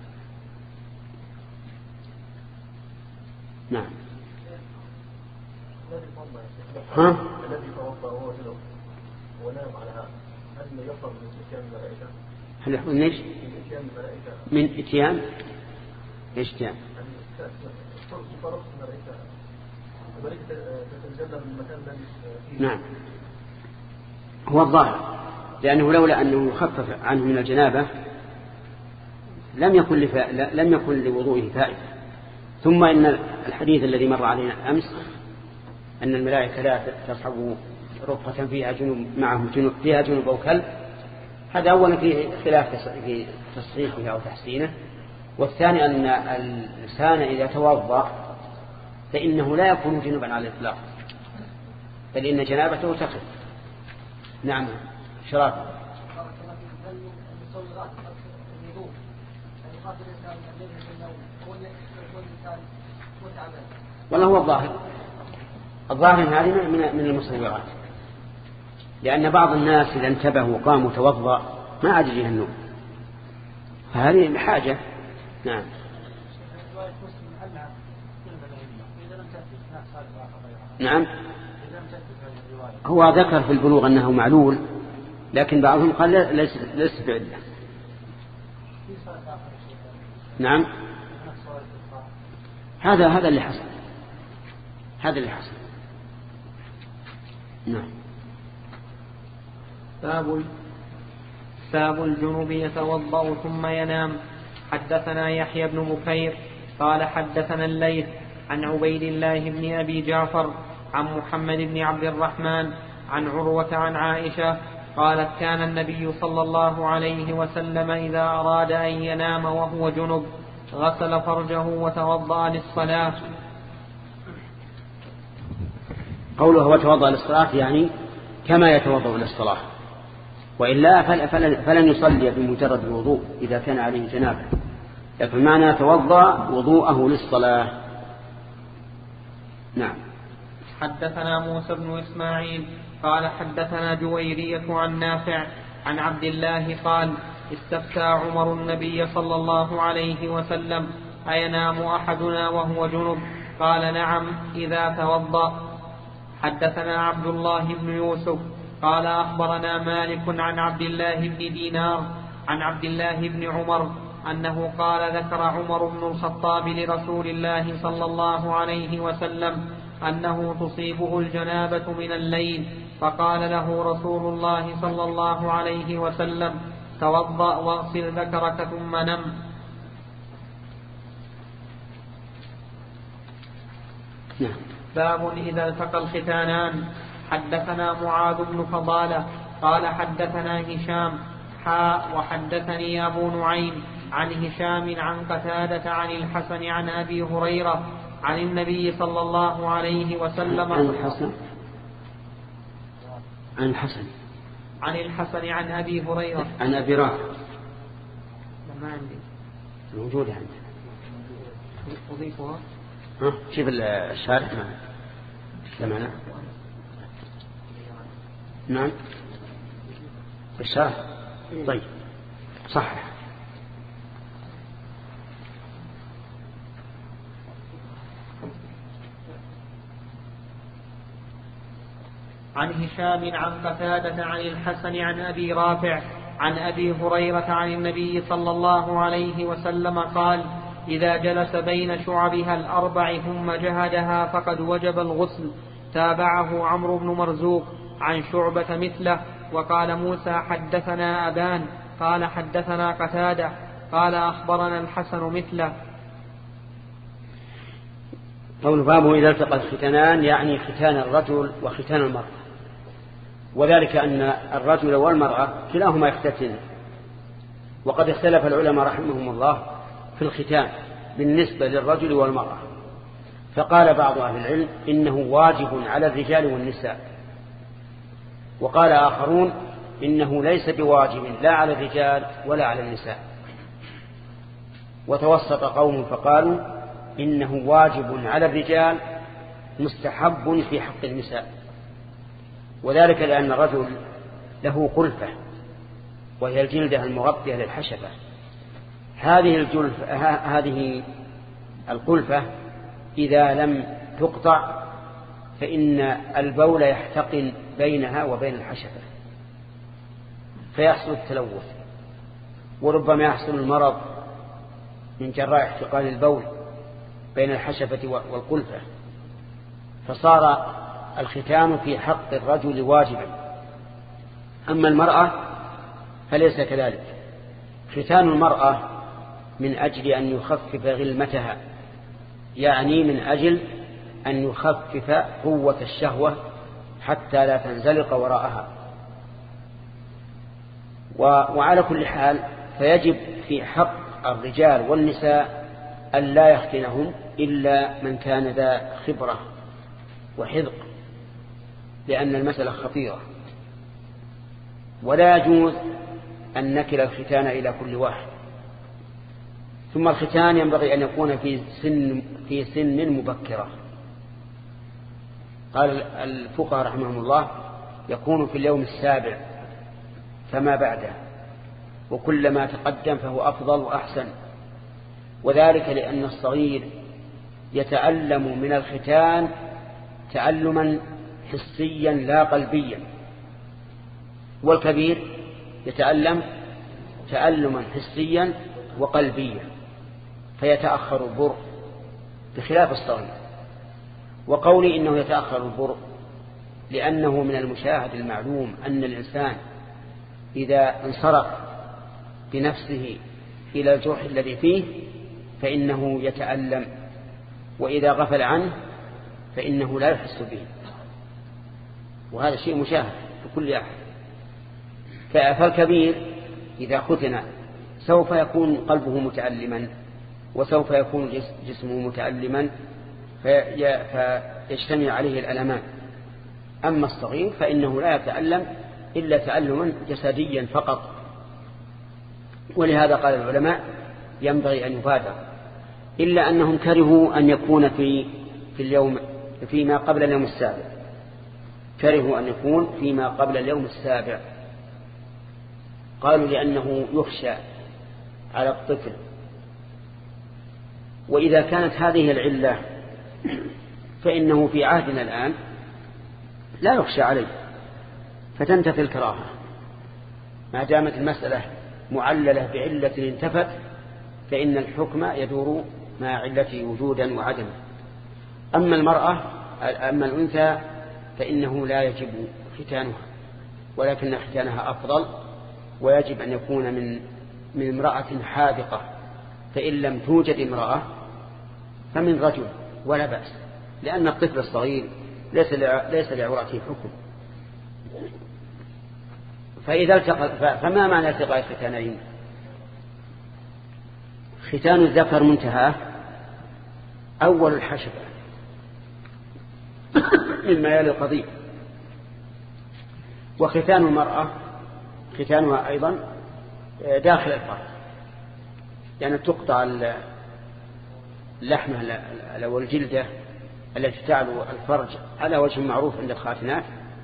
نعم. ها؟ الذي توضأ وهو جنب ونام على هذا هل يفضل من اتيان الملائكة؟ هل يحصل نيش؟ من اتيان الملائكة. من اتيان؟ ايش اتيان؟ فرق الملائكة الملائكة تتجلى من المكان الذي فيه. نعم. هو الظاهر، لأنه لولا أنه يخفف عنه من الجنابة لم يكن لفا... لم يكن لوضوئه فائدة. ثم إن الحديث الذي مر علينا أمس أن الملائكة لا تصحب رفقة فيها جنوب معهم جنوب فيها جنوب أو كلب، هذا أولا في خلاف في تصحيحه أو تحسينه، والثاني أن الإنسان إذا توضأ فإنه لا يكون جنوبا على الإطلاق، بل إن جنابته تخف. نعم. شراب. والله هو الظاهر الظاهر هذه من المصورات، لأن بعض الناس إذا انتبهوا وقاموا توضأ ما عاد يجيه النوم، فهذه حاجة. نعم. نعم. هو ذكر في البلوغ أنه معلول، لكن بعضهم قال ليس ليس بعلة. نعم. هذا هذا اللي حصل هذا اللي حصل. نعم. باب باب الجنوب يتوضأ ثم ينام. حدثنا يحيى بن بكير قال حدثنا الليث عن عبيد الله بن أبي جعفر عن محمد بن عبد الرحمن عن عروة عن عائشة قالت كان النبي صلى الله عليه وسلم إذا أراد أن ينام وهو جنب غسل فرجه وتوضأ للصلاة. قوله وتوضأ للصلاة يعني كما يتوضأ للصلاة، وإلا فلن يصلي بمجرد الوضوء إذا كان عليه جنابه، لكن معنى توضأ وضوءه للصلاة. نعم. حدثنا موسى بن إسماعيل قال حدثنا جويرية عن نافع عن عبد الله قال استفتى عمر النبي صلى الله عليه وسلم أينام أحدنا وهو جنب؟ قال نعم إذا توضأ. حدثنا عبد الله بن يوسف قال أخبرنا مالك عن عبد الله بن دينار عن عبد الله بن عمر أنه قال ذكر عمر بن الخطاب لرسول الله صلى الله عليه وسلم أنه تصيبه الجنابة من الليل، فقال له رسول الله صلى الله عليه وسلم توضأ واغسل ذكرك ثم نم. نعم. باب إذا التقى الختانان. حدثنا معاذ بن فضالة قال حدثنا هشام حاء وحدثني أبو نعيم عن هشام عن قتادة عن الحسن عن أبي هريرة عن النبي صلى الله عليه وسلم عن الحسن عن الحسن عن الحسن عن أبي هريرة عن أبي رافع. ما عندي موجودة عندي. أضيفها. ها شوف الشارع معنا. نعم الشارع. طيب صحح. عن هشام عن قتادة عن الحسن عن أبي رافع عن أبي هريرة عن النبي صلى الله عليه وسلم قال إذا جلس بين شعبها الأربع ثم جهدها فقد وجب الغسل. تابعه عمرو بن مرزوق عن شعبة مثله. وقال موسى حدثنا أبان قال حدثنا قتادة قال أخبرنا الحسن مثله. قول بابه إذا التقى الختانان يعني ختان الرجل وختان المرأة، وذلك أن الرجل والمرأة كلاهما يختتن، وقد اختلف العلماء رحمهم الله في الختان، بالنسبة للرجل والمرأة. فقال بعض أهل العلم إنه واجب على الرجال والنساء، وقال آخرون إنه ليس بواجب لا على الرجال ولا على النساء. وتوسط قوم فقالوا إنه واجب على الرجال مستحب في حق النساء، وذلك لأن الرجل له قلفة وهي الجلدة المغطية للحشفة. هذه الجلفة هذه القلفة إذا لم تقطع فإن البول يحتقن بينها وبين الحشفة فيحصل التلوث، وربما يحصل المرض من جراء احتقان البول بين الحشفة والقلفة. فصار الختان في حق الرجل واجبا. أما المرأة فليس كذلك. ختان المرأة من أجل أن يخفف غلمتها، يعني من أجل أن يخفف قوة الشهوة حتى لا تنزلق وراءها. وعلى كل حال فيجب في حق الرجال والنساء أن لا يختنهم إلا من كان ذا خبرة وحذق، لأن المسألة خطيرة، ولا يجوز أن نكل الختان إلى كل واحد. ثم الختان ينبغي أن يكون في سن في سن مبكرة. قال الفقهاء رحمهم الله يكون في اليوم السابع فما بعده، وكلما تقدم فهو أفضل وأحسن، وذلك لأن الصغير يتألم من الختان تألما حسيا لا قلبيا، والكبير يتألم تألما حسيا وقلبيا فيتأخر البرء بخلاف الصغير. وقولي إنه يتأخر البرء لأنه من المشاهد المعلوم أن الإنسان إذا انصرف بنفسه إلى الجرح الذي فيه فإنه يتألم، وإذا غفل عنه فإنه لا يحس به، وهذا شيء مشاهد في كل أحد. فالكبير إذا ختن سوف يكون قلبه متألما وسوف يكون جسمه متألما فيجتمع عليه الألمان. أما الصغير فإنه لا يتألم إلا تألما جسديا فقط. ولهذا قال العلماء ينبغي أن يبادر، إلا أنهم كرهوا أن يكون في في اليوم فيما قبل اليوم السابع، كرهوا أن يكون فيما قبل اليوم السابع. قالوا لأنه يخشى على الطفل، وإذا كانت هذه العلة فإنه في عهدنا الآن لا يخشى عليه فتنتفي الكراهة ما دامت المسألة معللة بعلة انتفت، فإن الحكم يدور مع علته وجودا وعدما. أما المرأة أما الأنثى فإنه لا يجب ختانها، ولكن ختانها أفضل، ويجب أن يكون من من امرأة حاذقة، فإن لم توجد امرأة فمن رجل ولا بأس، لأن الطفل الصغير ليس ليس لعورته حكم. فإذا التقى فما معنى التقاء الختانين؟ ختان الذكر منتهى أول الحشفة مما يلي القضيب، وختان المرأة ختانها أيضا داخل الفرج، يعني تقطع اللحمة أو الجلدة التي تعلو الفرج على وجه معروف عند الخاتنات،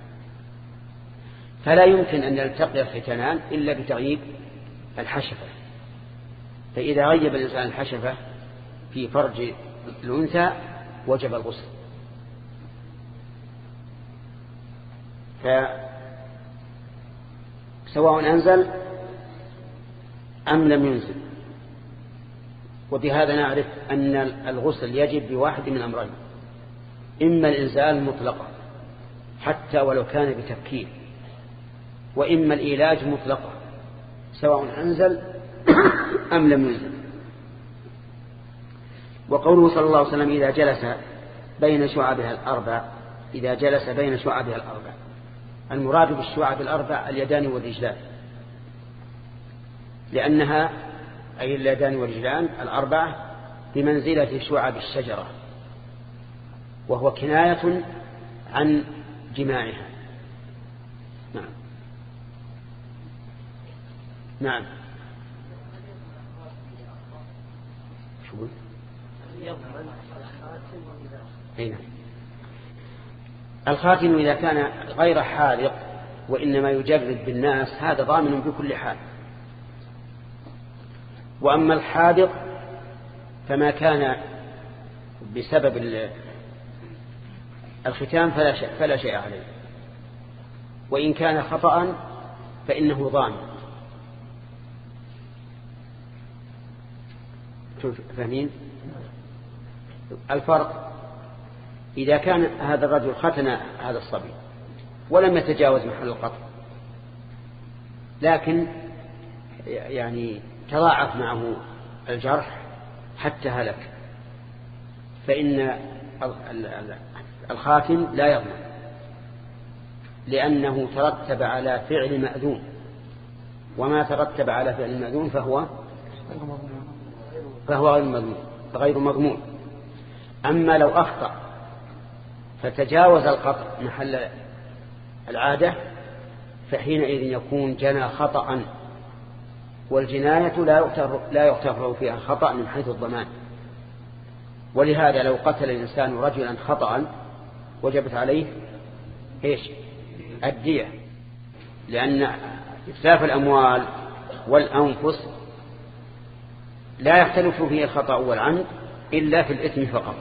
فلا يمكن أن يلتقي الختانان إلا بتغييب الحشفة. فإذا غيب الإنسان الحشفة في فرج الأنثى وجب الغسل. فسواء أنزل أم لم ينزل. وبهذا نعرف أن الغسل يجب بواحد من أمرين: إما الإنزال مطلقا حتى ولو كان بتفكير، وإما الإيلاج مطلقا سواء أنزل أم لم ينزل. وقوله صلى الله عليه وسلم إذا جلس بين شعبها الأربع إذا جلس بين شعبها الأربع، المراد بالشعب الأربع اليدان والرجلان، لأنها أي اليدان والرجلان الأربعة بمنزلة شعب الشجرة، وهو كناية عن جماعها. نعم نعم شو قلت؟ هنا الخاتم إذا كان غير حالق وإنما يجرد بالناس هذا ضامن بكل حال. وأما الحالق فما كان بسبب الختام فلا شيء, فلا شيء عليه، وإن كان خطأ فإنه ضامن. فاهمين الفرق؟ إذا كان هذا الرجل ختن هذا الصبي ولم يتجاوز محل القطع، لكن يعني تضاعف معه الجرح حتى هلك، فإن الخاتم لا يضمن، لأنه ترتب على فعل مأذون، وما ترتب على فعل مأذون فهو فهو غير مضمون غير مضمون. أما لو أخطأ فتجاوز القطع محل العادة فحينئذ يكون جنى خطأ، والجناية لا يغتفر لا يغتفر فيها خطأ من حيث الضمان. ولهذا لو قتل الإنسان رجلا خطأ وجبت عليه إيش؟ الدية، لأن إتلاف الأموال والأنفس لا يختلف فيه الخطأ والعمد إلا في الإثم فقط.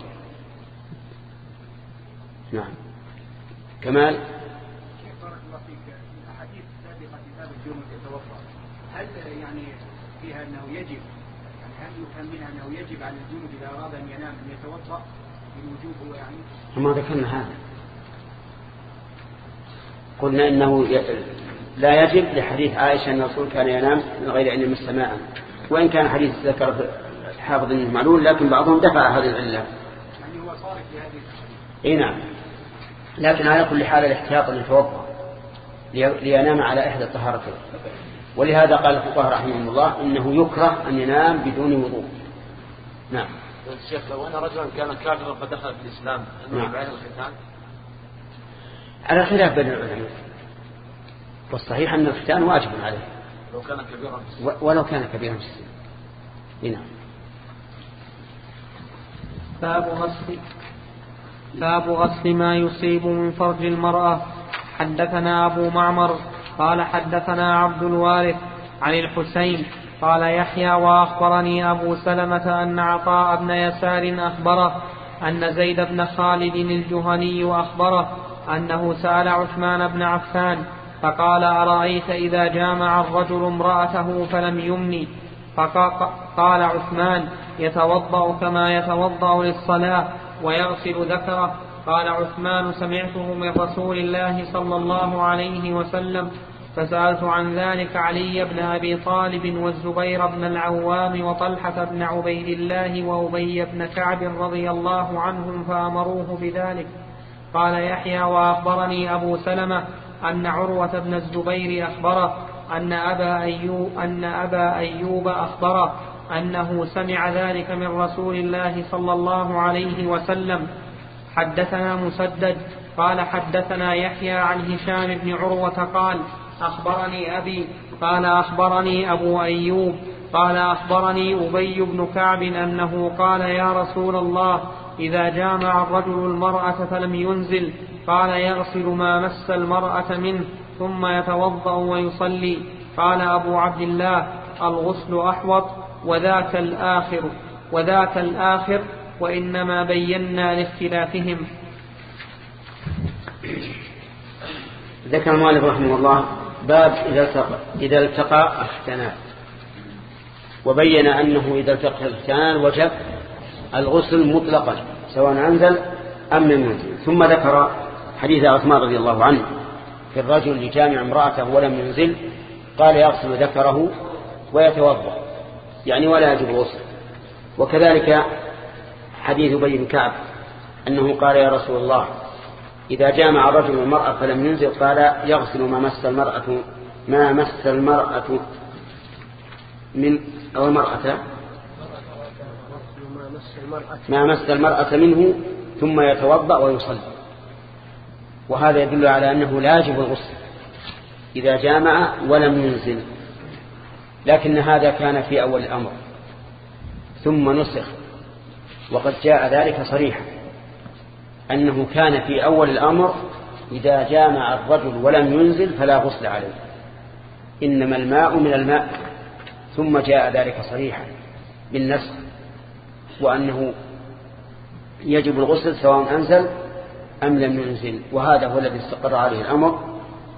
نعم كمال. بارك الله فيك. الأحاديث السابقة في باب الجنود يتوضأ، هل يعني فيها أنه يجب، يعني هل يفهم منها أنه يجب على الجنود إذا أراد أن ينام أن يتوضأ بالوجوب هو يعني؟ ما ذكرنا هذا، قلنا إنه لا يجب لحديث عائشة أن الرسول كان ينام من غير أن يمس ماء، وإن كان حديث ذكر حافظ المعلول لكن بعضهم دفع هذه العلة. يعني هو صارف لهذه الحديث. إيه نعم، لكن على كل حال الاحتياط أن يتوضأ لينام على إحدى الطهارتين. ولهذا قال الفقهاء رحمهم الله إنه يكره أن ينام بدون وضوء. نعم. الشيخ لو أن رجلا كان كافرا فدخل في الإسلام أنه نعم. بعين الختان؟ على خلاف بين العلماء، والصحيح أن الختان واجب عليه لو كان كبيرا في السن، ولو كان كبيرا في السن. نعم. باب غسل باب غسل ما يصيب من فرج المرأة. حدثنا أبو معمر قال حدثنا عبد الوارث عن الحسين قال يحيى وأخبرني أبو سلمة أن عطاء بن يسار أخبره أن زيد بن خالد الجهني أخبره أنه سأل عثمان بن عفان فقال أرأيت إذا جامع الرجل امرأته فلم يمني؟ فقال عثمان يتوضأ كما يتوضأ للصلاة ويغسل ذكره. قال عثمان سمعته من رسول الله صلى الله عليه وسلم، فسألت عن ذلك علي بن أبي طالب والزبير بن العوام وطلحة بن عبيد الله وأبي بن كعب رضي الله عنهم فأمروه بذلك. قال يحيى وأخبرني أبو سلمة أن عروة بن الزبير أخبره أن أبا أيوب, أن أبا أيوب أخبره أنه سمع ذلك من رسول الله صلى الله عليه وسلم. حدثنا مسدد قال حدثنا يحيى عن هشام بن عروة قال أخبرني أبي قال أخبرني أبو أيوب قال أخبرني أبي بن كعب أنه قال يا رسول الله إذا جامع الرجل المرأة فلم ينزل قال يغسل ما مس المرأة منه ثم يتوضأ ويصلي. قال أبو عبد الله الغسل أحوط وذاك الآخر وذاك الآخر وإنما بينا لاختلافهم. ذكر المؤلف رحمه الله باب إذا التقى, إذا التقى الختانان، وبين أنه إذا التقى الختانان وجب الغسل مطلقا سواء أنزل أم لم ينزل. ثم ذكر حديث عثمان رضي الله عنه في الرجل يجامع امرأته ولم ينزل قال يغسل ذكره ويتوضأ، يعني ولا يجب الغسل. وكذلك حديث أبي بن كعب أنه قال يا رسول الله إذا جامع الرجل المرأة فلم ينزل قال يغسل ما مس المرأة ما مس المرأة من أو المرأة ما مس المرأة منه ثم يتوضأ ويصلي. وهذا يدل على أنه لا يجب الغسل إذا جامع ولم ينزل، لكن هذا كان في أول الأمر ثم نسخ، وقد جاء ذلك صريحا أنه كان في أول الأمر إذا جامع الرجل ولم ينزل فلا غسل عليه، إنما الماء من الماء، ثم جاء ذلك صريحا بالنسخ وأنه يجب الغسل سواء أنزل أم لم ينزل، وهذا هو الذي استقر عليه الأمر.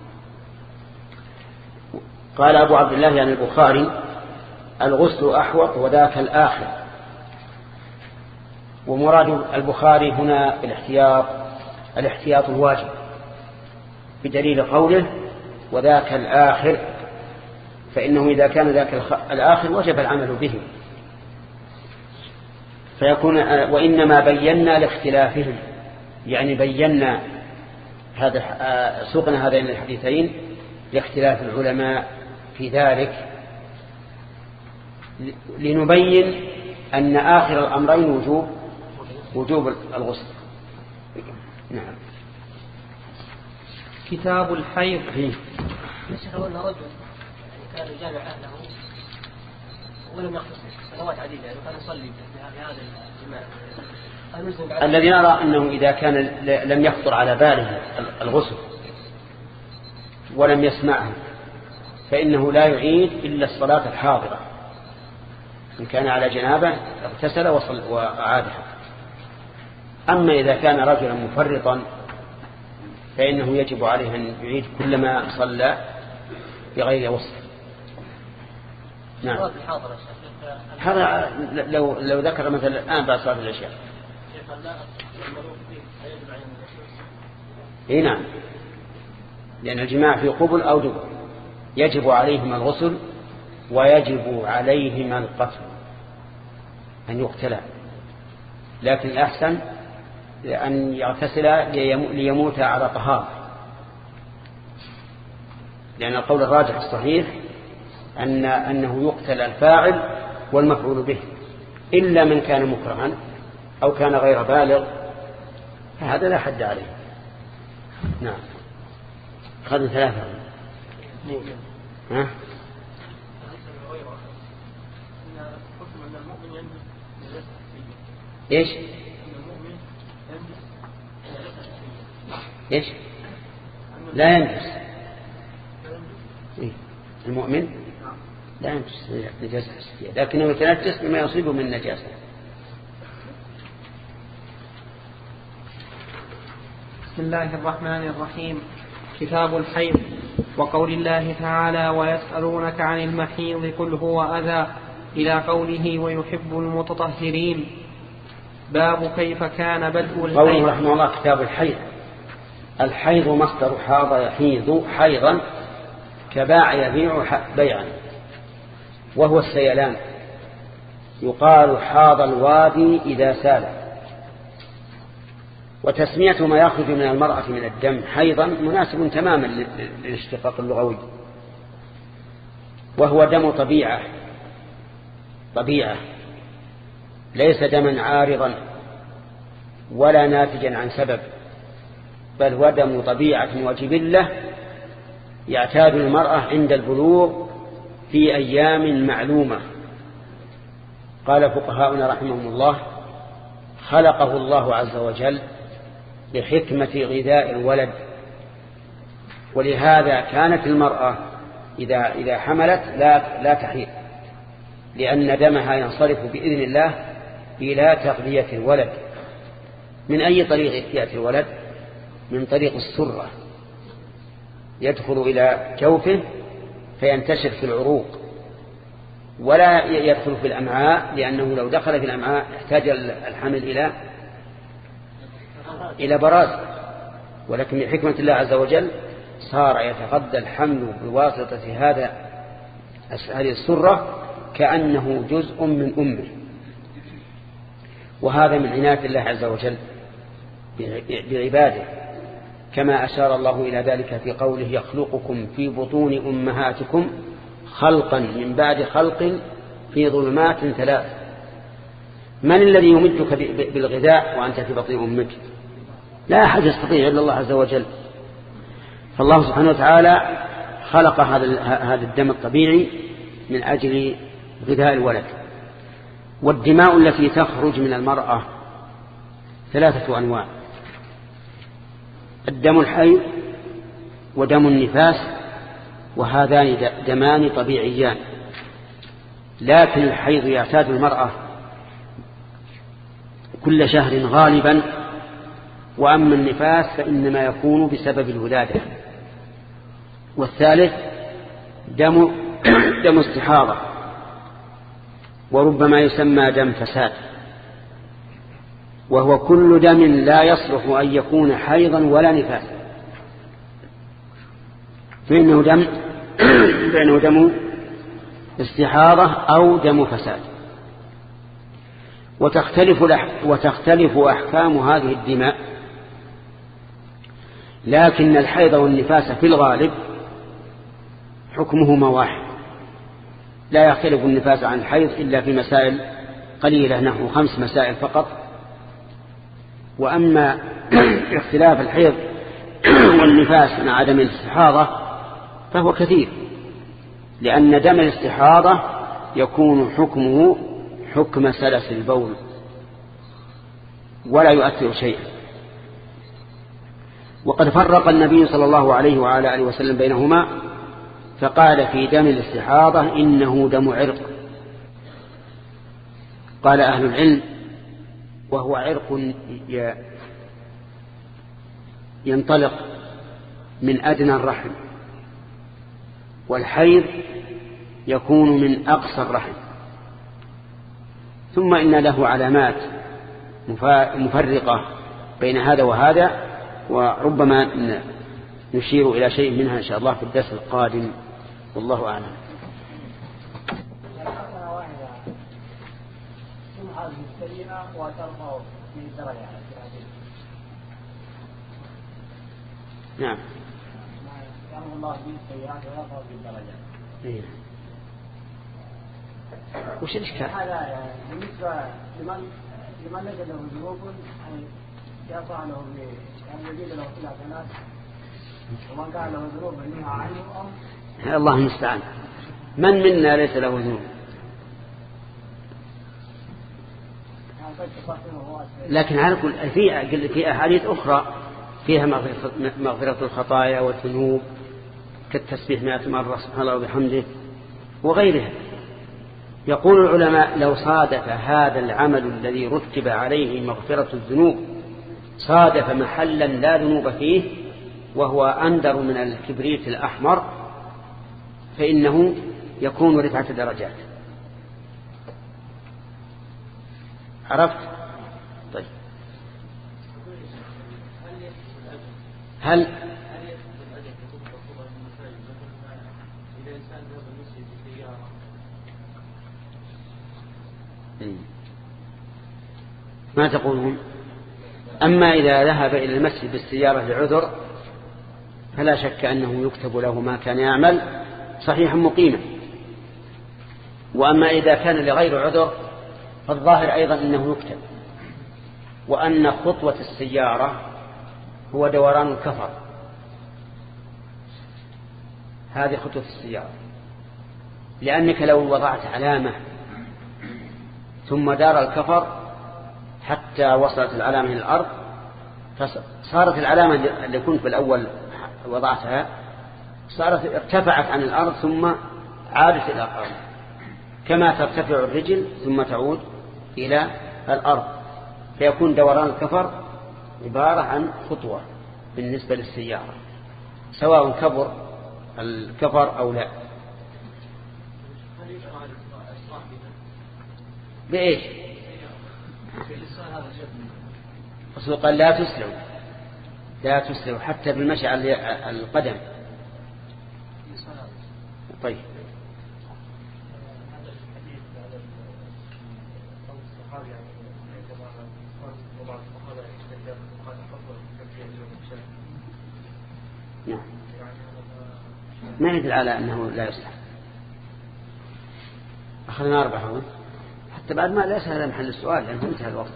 قال أبو عبد الله يعني البخاري: الغسل أحوط وذاك الآخر. ومراد البخاري هنا الاحتياط الاحتياط الواجب بدليل قوله وذاك الآخر، فإنه إذا كان ذاك الآخر وجب العمل به، فيكون وإنما بينا لاختلافهم، يعني بينا هذا سوقنا هذين الحديثين لاختلاف العلماء في ذلك، لنبين أن آخر الأمرين وجوب وجوب الغسل. نعم. كتاب الحيض. الشيخ قلنا رجل كان يجامع أهله ولم يغتسل سنوات عديدة، يعني كان يصلي في هذا الجماع. الذي نرى أنه إذا كان لم يخطر على باله الغسل ولم يسمعه فإنه لا يعيد إلا الصلاة الحاضرة، إن كان على جنابه اغتسل وأعادها. أما إذا كان رجلا مفرطا فإنه يجب عليه أن يعيد كل ما صلى بغير وصف. نعم. هذا لو لو ذكر مثلا الآن بعد صلاة العشاء. إيه نعم، لأن الجماع في قبل أو دبر يجب عليهما الغسل ويجب عليهما القتل أن يقتلا، لكن الأحسن أن يغتسلا ليموتا على طهارة، لأن القول الراجح الصحيح أن أنه يقتل الفاعل والمفعول به، إلا من كان مكرها أو كان غير بالغ فهذا لا حد عليه. نعم. خذوا ثلاثة. ها؟ إيش؟ إيش؟ لا ينجس. إيه؟ المؤمن لا ينجس نجاسة، لكنه يتنجس بما يصيبه من نجاسة. بسم الله الرحمن الرحيم. كتاب الحيض. وقول الله تعالى ويسألونك عن المحيض قل هو أذى إلى قوله ويحب المتطهرين. باب كيف كان بدء الحيض. قوله رحمه الله كتاب الحيض. الحيض مصدر حاض يحيض حيضا كباع يبيع بيعا، وهو السيلان. يقال حاض الوادي إذا سال. وتسمية ما يخرج من المرأة من الدم حيضا مناسب تماما للاشتقاق اللغوي، وهو دم طبيعة طبيعة ليس دما عارضا ولا ناتجا عن سبب، بل هو دم طبيعة وجبلة يعتاد المرأة عند البلوغ في أيام معلومة. قال فقهاؤنا رحمهم الله خلقه الله عز وجل لحكمة غذاء الولد، ولهذا كانت المرأة إذا, إذا حملت لا, لا تحيض، لأن دمها ينصرف بإذن الله إلى تغذية الولد. من أي طريق يأتي الولد؟ من طريق السرة، يدخل إلى جوفه فينتشر في العروق ولا يدخل في الأمعاء، لأنه لو دخل في الأمعاء احتاج الحمل إلى إلى براز، ولكن بحكمة الله عز وجل صار يتغذى الحمل بواسطة هذا هذه السرة كأنه جزء من أمه. وهذا من عناية الله عز وجل بعباده، كما أشار الله إلى ذلك في قوله يخلقكم في بطون أمهاتكم خلقا من بعد خلق في ظلمات ثلاث. من الذي يمدك بالغذاء وأنت في بطن أمك؟ لا أحد يستطيع إلا الله عز وجل. فالله سبحانه وتعالى خلق هذا الدم الطبيعي من أجل غذاء الولد. والدماء التي تخرج من المرأة ثلاثة أنواع: الدم الحي ودم النفاس، وهذان دمان طبيعيان، لكن الحيض يعتاد المرأة كل شهر غالبا، وأما النفاس فإنما يكون بسبب الولادة. والثالث دم دم استحاضة، وربما يسمى دم فساد، وهو كل دم لا يصلح أن يكون حيضا ولا نفاسا، فإنه دم فإنه دم استحاضة أو دم فساد. وتختلف وتختلف أحكام هذه الدماء، لكن الحيض والنفاس في الغالب حكمهما واحد، لا يختلف النفاس عن الحيض إلا في مسائل قليلة، نحو خمس مسائل فقط. وأما اختلاف الحيض والنفاس مع دم الاستحاضة فهو كثير، لأن دم الاستحاضة يكون حكمه حكم سلس البول ولا يؤثر شيئا. وقد فرق النبي صلى الله عليه وعلى آله وسلم بينهما، فقال في دم الاستحاضة إنه دم عرق. قال أهل العلم وهو عرق ينطلق من أدنى الرحم، والحيض يكون من أقصى الرحم. ثم إن له علامات مفرقة بين هذا وهذا، وربما نشير إلى شيء منها إن شاء الله في الدرس القادم، والله أعلم. نعم. وش الإشكال؟ هذا بالنسبة لمن لمن ليس له ذنوب أن يرفع له أن يزيد له في الحسنات، ومن كان له ذنوب ينهى عنه أم الله المستعان. من منا ليس له ذنوب؟ لكن على كل في في أحاديث أخرى فيها مغفرة الخطايا والذنوب كالتسبيح مئة مرة سبحان الله وبحمده وغيرها. يقول العلماء لو صادف هذا العمل الذي رتب عليه مغفرة الذنوب صادف محلا لا ذنوب فيه وهو أندر من الكبريت الأحمر فإنه يكون رفعة درجات. عرفت؟ طيب. هل ما تقولون؟ أما إذا ذهب إلى المسجد بالسيارة لعذر فلا شك أنه يكتب له ما كان يعمل صحيحا مقيما. وأما إذا كان لغير عذر فالظاهر أيضا أنه يكتب، وأن خطوة السيارة هو دوران الكفر. هذه خطوة السيارة، لأنك لو وضعت علامة ثم دار الكفر حتى وصلت العلامة إلى الأرض فصارت العلامة اللي كنت بالأول وضعتها صارت ارتفعت عن الأرض ثم عادت إلى الأرض، كما ترتفع الرجل ثم تعود إلى الأرض، فيكون دوران الكفر عبارة عن خطوة بالنسبة للسيارة سواء كبر الكفر أو لا. بإيش؟ الرسول قال لا تسرعوا لا تسرعوا حتى بالمشي على القدم. طيب. نعم. ما يدل على أنه لا يصلح. أخذنا أربعة حتى بعد ما ليس هذا محل السؤال لأنه انتهى الوقت.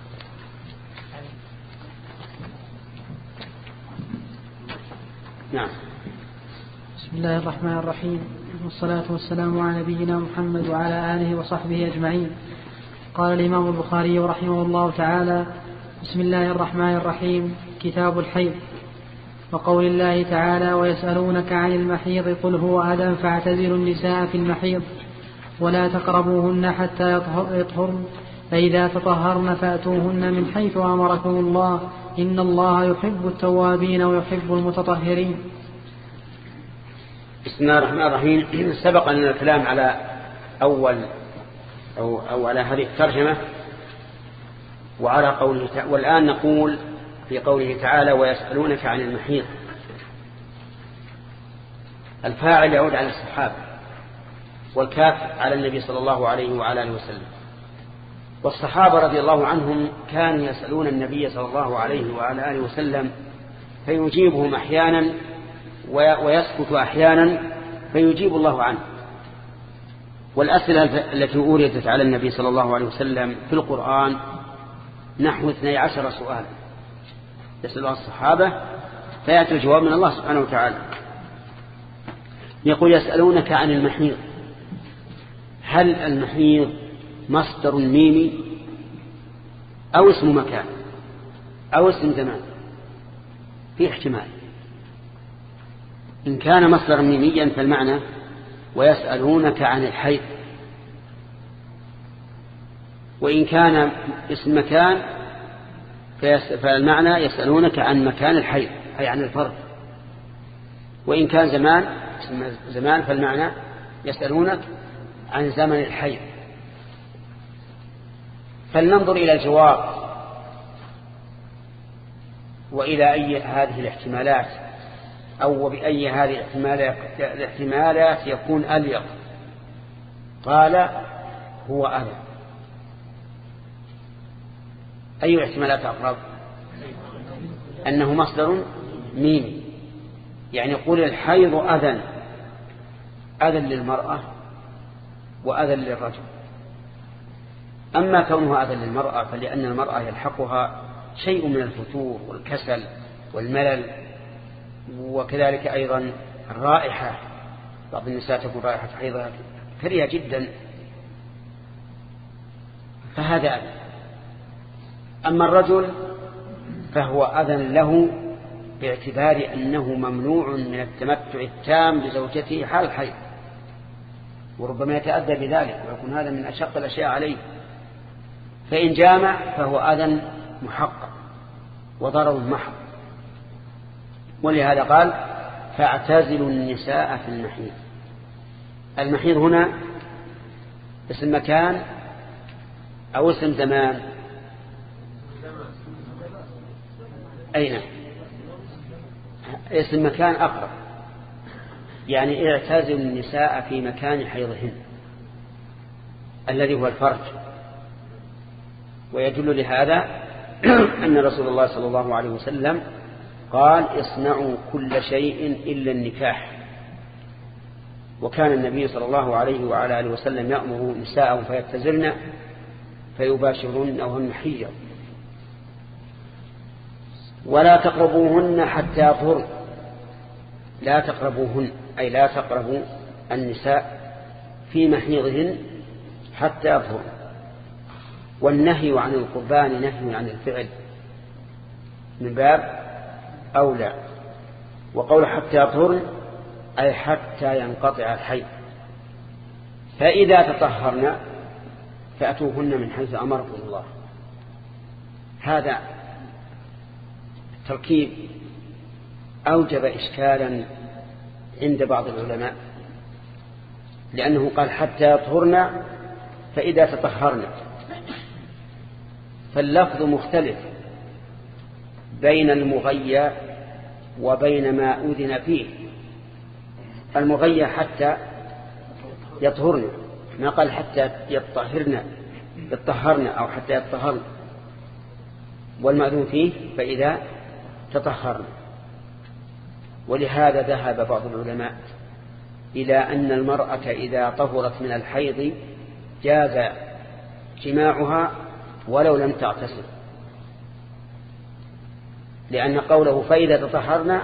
نعم. بسم الله الرحمن الرحيم، والصلاة والسلام على نبينا محمد وعلى آله وصحبه أجمعين. قال الإمام البخاري رحمه الله تعالى: بسم الله الرحمن الرحيم. كتاب الحيض. وقول الله تعالى: ويسألونك عن المحيض قل هو أذى فاعتزلوا النساء في المحيض ولا تقربوهن حتى يطهرن فإذا تطهرن فأتوهن من حيث أمركم الله إن الله يحب التوابين ويحب المتطهرين. بسم الله الرحمن الرحيم. سبق لنا الكلام على أول أو, أو على هذه الترجمة وعلى قوله تعالى، والآن نقول في قوله تعالى: ويسألونك عن المحيض. الفاعل يعود على الصحابة والكاف على النبي صلى الله عليه وعلى آله وسلم. والصحابة رضي الله عنهم كانوا يسألون النبي صلى الله عليه وعلى آله وسلم فيجيبهم أحيانا ويسكت أحيانا فيجيب الله عنه. والأسئلة التي أوردت على النبي صلى الله عليه وسلم في القرآن نحو اثني عشر سؤال يسألها الصحابة فيأتي الجواب من الله سبحانه وتعالى. يقول: يسألونك عن المحيض. هل المحيض مصدر ميمي أو اسم مكان أو اسم زمان؟ في احتمال. إن كان مصدر ميميا فالمعنى ويسألونك عن الحيض، وإن كان اسم مكان فالمعنى يسألونك عن مكان الحيض أي عن الفرد، وإن كان زمان اسم زمان فالمعنى يسألونك عن زمن الحيض. فلننظر إلى الجواب وإلى أي هذه الاحتمالات أو بأي هذه الاحتمالات يكون أليق. قال: هو أذى. أي الاحتمالات أقرب؟ أنه مصدر ميمي، يعني يقول الحيض أذى، أذى للمرأة وأذى للرجل. أما كونه أذى للمرأة فلأن المرأة يلحقها شيء من الفتور والكسل والملل، وكذلك أيضا الرائحة. بعض النساء تكون رائحة حيضها كريهة جدا، فهذا أذى. أما الرجل فهو أذى له باعتبار أنه ممنوع من التمتع التام بزوجته حال الحيض، وربما يتأذى بذلك ويكون هذا من أشق الأشياء عليه. فإن جامع فهو أذى محقق وضرر محض. ولهذا قال: فاعتزلوا النساء في المحيض. المحيض هنا اسم مكان أو اسم زمان؟ أين؟ اسم مكان أقرب، يعني اعتزلوا النساء في مكان حيضهن الذي هو الفرج. ويدل لهذا أن رسول الله صلى الله عليه وسلم قال: اصنعوا كل شيء إلا النكاح. وكان النبي صلى الله عليه وعلى آله وسلم يأمر نساءه فيبتزلن فيباشرون وهن حيض. ولا تقربوهن حتى يطهرن. لا تقربوهن أي لا تقربوا النساء في محيضهن حتى يطهرن. والنهي عن القربان نهي عن الفعل من باب أولى. وقول حتى يطهرن أي حتى ينقطع الحيض. فإذا تطهرن فأتوهن من حيث أمركم الله. هذا التركيب أوجب إشكالا عند بعض العلماء، لأنه قال حتى يطهرن فإذا تطهرن، فاللفظ مختلف بين المغيى وبين ما أذن فيه. المغيى حتى يطهرن، ما قال حتى يطهرن يطهرن أو حتى يطهرن. والمأذون فيه فإذا تطهرن. ولهذا ذهب بعض العلماء إلى أن المرأة إذا طهرت من الحيض جاز جماعها ولو لم تغتسل، لأن قوله فإذا تطهرنا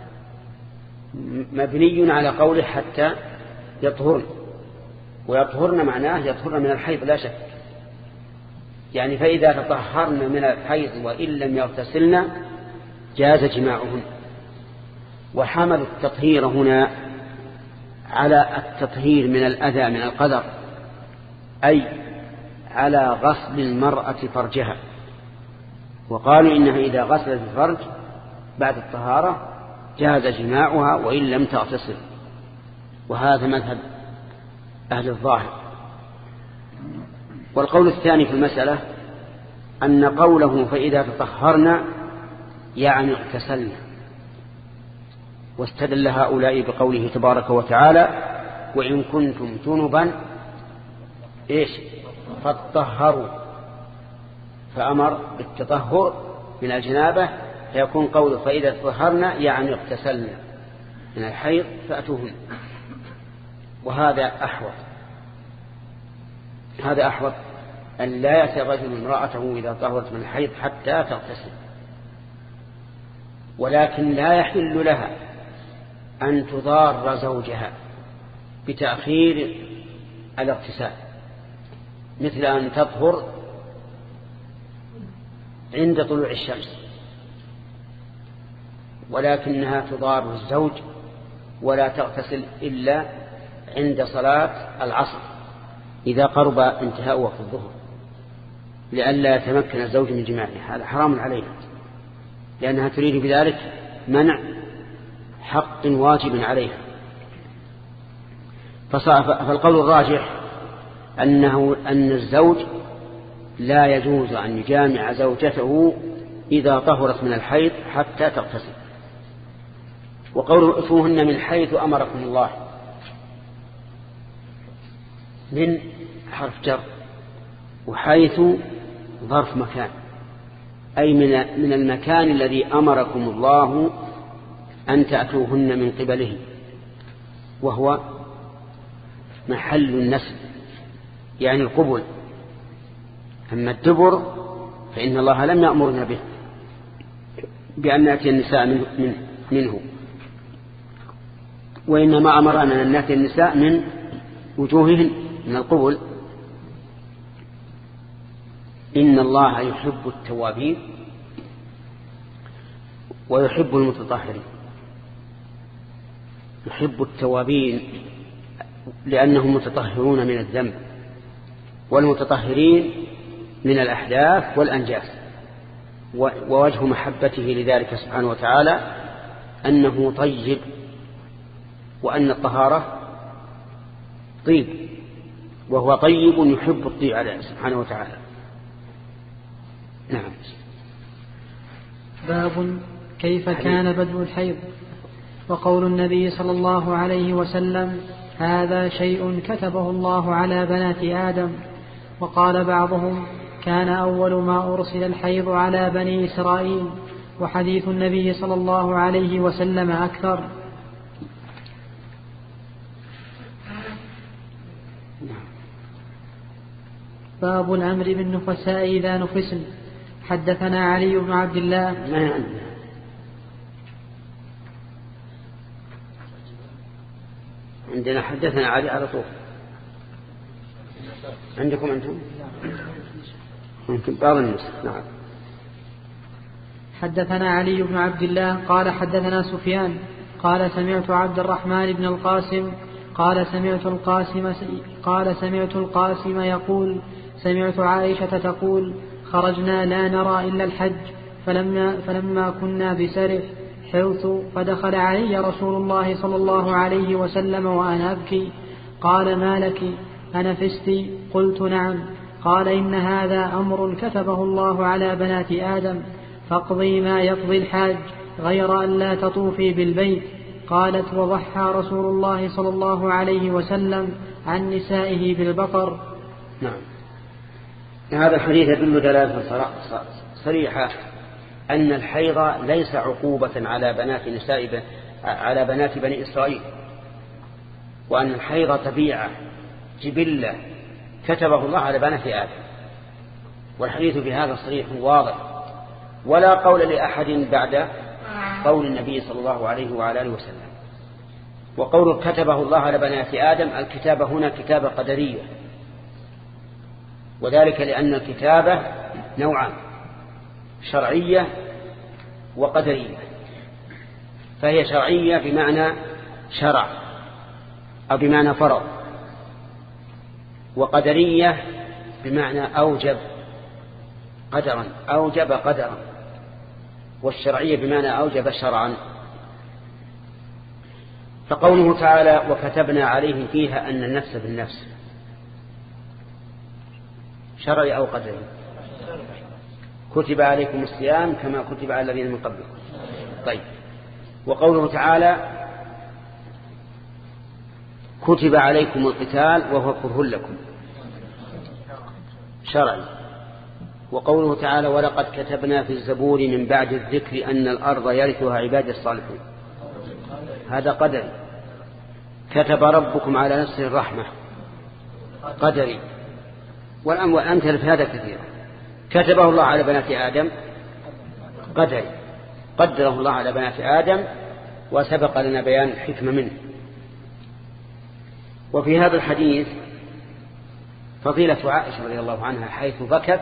مبني على قوله حتى يطهرن، ويطهرن معناه يطهرن من الحيض لا شك، يعني فإذا تطهرن من الحيض وإن لم يغتسلن جاز جماعهن. وحمل التطهير هنا على التطهير من الأذى من القدر، أي على غسل المرأة فرجها، وقالوا إنها إذا غسلت الفرج بعد الطهارة جاز جماعها وإن لم تغتسل، وهذا مذهب أهل الظاهر. والقول الثاني في المسألة أن قوله فإذا تطهرنا يعني اغتسلنا، واستدل هؤلاء بقوله تبارك وتعالى وإن كنتم جنبا إيش فاطهروا، فأمر بالتطهر من الجنابة، فيكون قوله فإذا تطهرنا يعني اغتسلنا من الحيض فأتوهن، وهذا أحوط. هذا أحوط أن لا يتغسل امرأته إذا طهرت من الحيض حتى تغتسل، ولكن لا يحل لها أن تضار زوجها بتأخير الاغتسال، مثل أن تطهر عند طلوع الشمس، ولكنها تضار الزوج ولا تغتسل إلا عند صلاة العصر إذا قرب انتهاء وقت الظهر، لئلا يتمكن الزوج من جماعها. هذا حرام عليها، لأنها تريد بذلك منع حق واجب عليها. فالقول الراجح أنه أن الزوج لا يجوز أن يجامع زوجته إذا طهرت من الحيض حتى تغتسل. وقول ائتوهن من حيث أمركم الله من حرف جر، وحيث ظرف مكان، أي من المكان الذي أمركم الله أن تأتوهن من قبله، وهو محل النسب يعني القبل. أما الدبر فإن الله لم يأمرنا به بأن نأتي النساء منه, منه, منه وإنما أمرنا أن نأتي النساء من وجوههن من القبل. إن الله يحب التوابين ويحب المتطهرين. يحب التوابين لأنهم متطهرون من الذنب، والمتطهرين من الأحداث والأنجاس. ووجه محبته لذلك سبحانه وتعالى أنه طيب، وأن الطهارة طيب، وهو طيب يحب الطيب عليه سبحانه وتعالى. نعم. باب كيف كان بدء الحيض. وقول النبي صلى الله عليه وسلم هذا شيء كتبه الله على بنات آدم. وقال بعضهم كان أول ما أرسل الحيض على بني إسرائيل، وحديث النبي صلى الله عليه وسلم أكثر. باب الأمر بالنفساء إذا نفسن. حدثنا علي بن عبد الله ما عندنا حدثنا علي على طول. عندكم أنتم ممكن بعض الناس. نعم. حدثنا علي بن عبد الله قال حدثنا سفيان قال سمعت عبد الرحمن بن القاسم قال سمعت القاسم قال سمعت القاسم يقول سمعت عائشة تقول خرجنا لا نرى إلا الحج، فلما, فلما كنا بسرح حوث فدخل علي رسول الله صلى الله عليه وسلم وأنا أبكي، قال ما لك أنفست؟ قلت نعم. قال إن هذا أمر كتبه الله على بنات آدم، فاقضي ما يقضي الحاج غير أن لا تطوفي بالبيت. قالت وضحى رسول الله صلى الله عليه وسلم عن نسائه بالبقر. نعم. هذا الحديث يدل دلالة صريحة أن الحيض ليس عقوبة على بنات نساء على بنات بني إسرائيل، وأن الحيض طبيعة جبلة كتبه الله على بنات آدم. والحديث في هذا صريح واضح، ولا قول لأحد بعد قول النبي صلى الله عليه وعلى آله وسلم. وقول كتبه الله على بنات آدم، الكتابة هنا كتابة قدرية، وذلك لأن الكتابة نوعان، شرعية وقدرية. فهي شرعية بمعنى شرع أو بمعنى فرض، وقدرية بمعنى أوجب قدرا أوجب قدرا، والشرعية بمعنى أوجب شرعا. فقوله تعالى وكتبنا عليهم فيها أن النفس بالنفس، شرعي أو قدري؟ كتب عليكم الصيام كما كتب على الذين من قبلكم. طيب، وقوله تعالى كتب عليكم القتال وهو كره لكم، شرعي. وقوله تعالى ولقد كتبنا في الزبور من بعد الذكر أن الأرض يرثها عباد الصالحون، هذا قدري. كتب ربكم على نفسه الرحمة، قدري. والأمثلة في هذا كثيرة. كتبه الله على بنات آدم، قدري، قدره الله على بنات آدم، وسبق لنا بيان الحكمة منه. وفي هذا الحديث فضيلة عائشة رضي الله عنها حيث بكت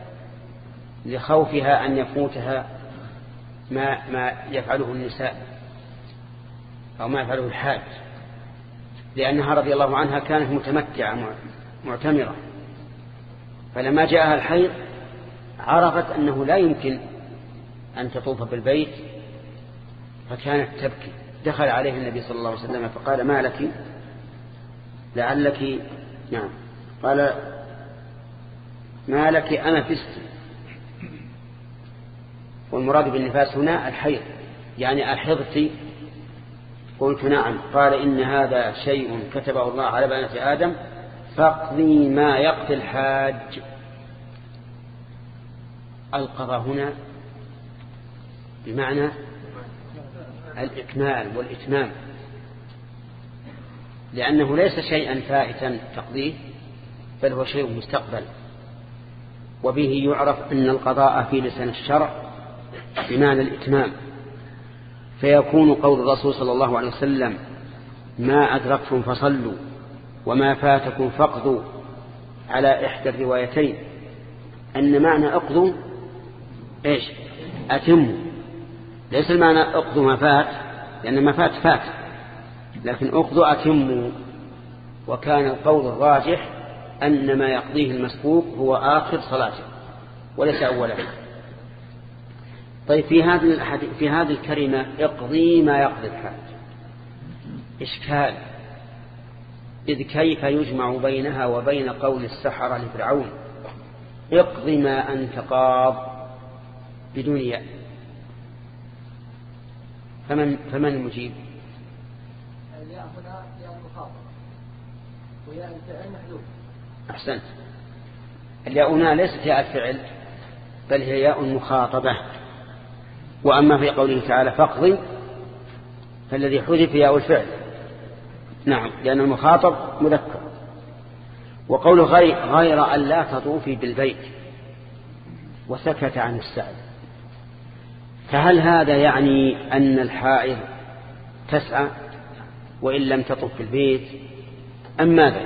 لخوفها أن يفوتها ما, ما يفعله النساء أو ما يفعله الحاج، لأنها رضي الله عنها كانت متمتعة معتمرة، فلما جاءها الحيض عرفت أنه لا يمكن أن تطوف بالبيت فكانت تبكي. دخل عليه النبي صلى الله عليه وسلم فقال ما لك لعلك، نعم، قال ما لك أنا فست، والمراد بالنفاس هنا الحيض، يعني أحضت؟ قلت نعم. قال إن هذا شيء كتبه الله على بنات آدم فاقضي ما يقضي الحاج. القضاء هنا بمعنى الإكمال والإتمام، لأنه ليس شيئا فائتا تقضيه، بل هو شيء مستقبل. وبه يعرف أن القضاء في لسان الشرع بمعنى الإتمام، فيكون قول الرسول صلى الله عليه وسلم ما أدركتم فصلوا وما فاتكم فاقضوا على إحدى الروايتين أن معنى اقضوا إيش؟ أتموا. ليس المعنى اقضوا ما فات، لأن ما فات فات، لكن اقضوا أتموا. وكان القول الراجح أن ما يقضيه المسبوق هو آخر صلاته وليس أوله. طيب، في هذه الحديث في هذه الكلمة اقضي ما يقضي الحاج إشكال، إذ كيف يجمع بينها وبين قول السحرة لفرعون اقضي ما أنت قاض بدون ياء؟ فمن فمن المجيب؟ الياء هنا ياء مخاطبة وياء الفعل محذوف. أحسنت. الياء هنا ليست ياء الفعل بل هي ياء مخاطبة. وأما في قوله تعالى فاقضي فالذي حذف ياء الفعل، نعم، لأن المخاطب مذكر. وقوله غير, غير أن لا تطوفي بالبيت وسكت عن السعي، فهل هذا يعني أن الحائض تسعى وإن لم تطف في البيت أم ماذا؟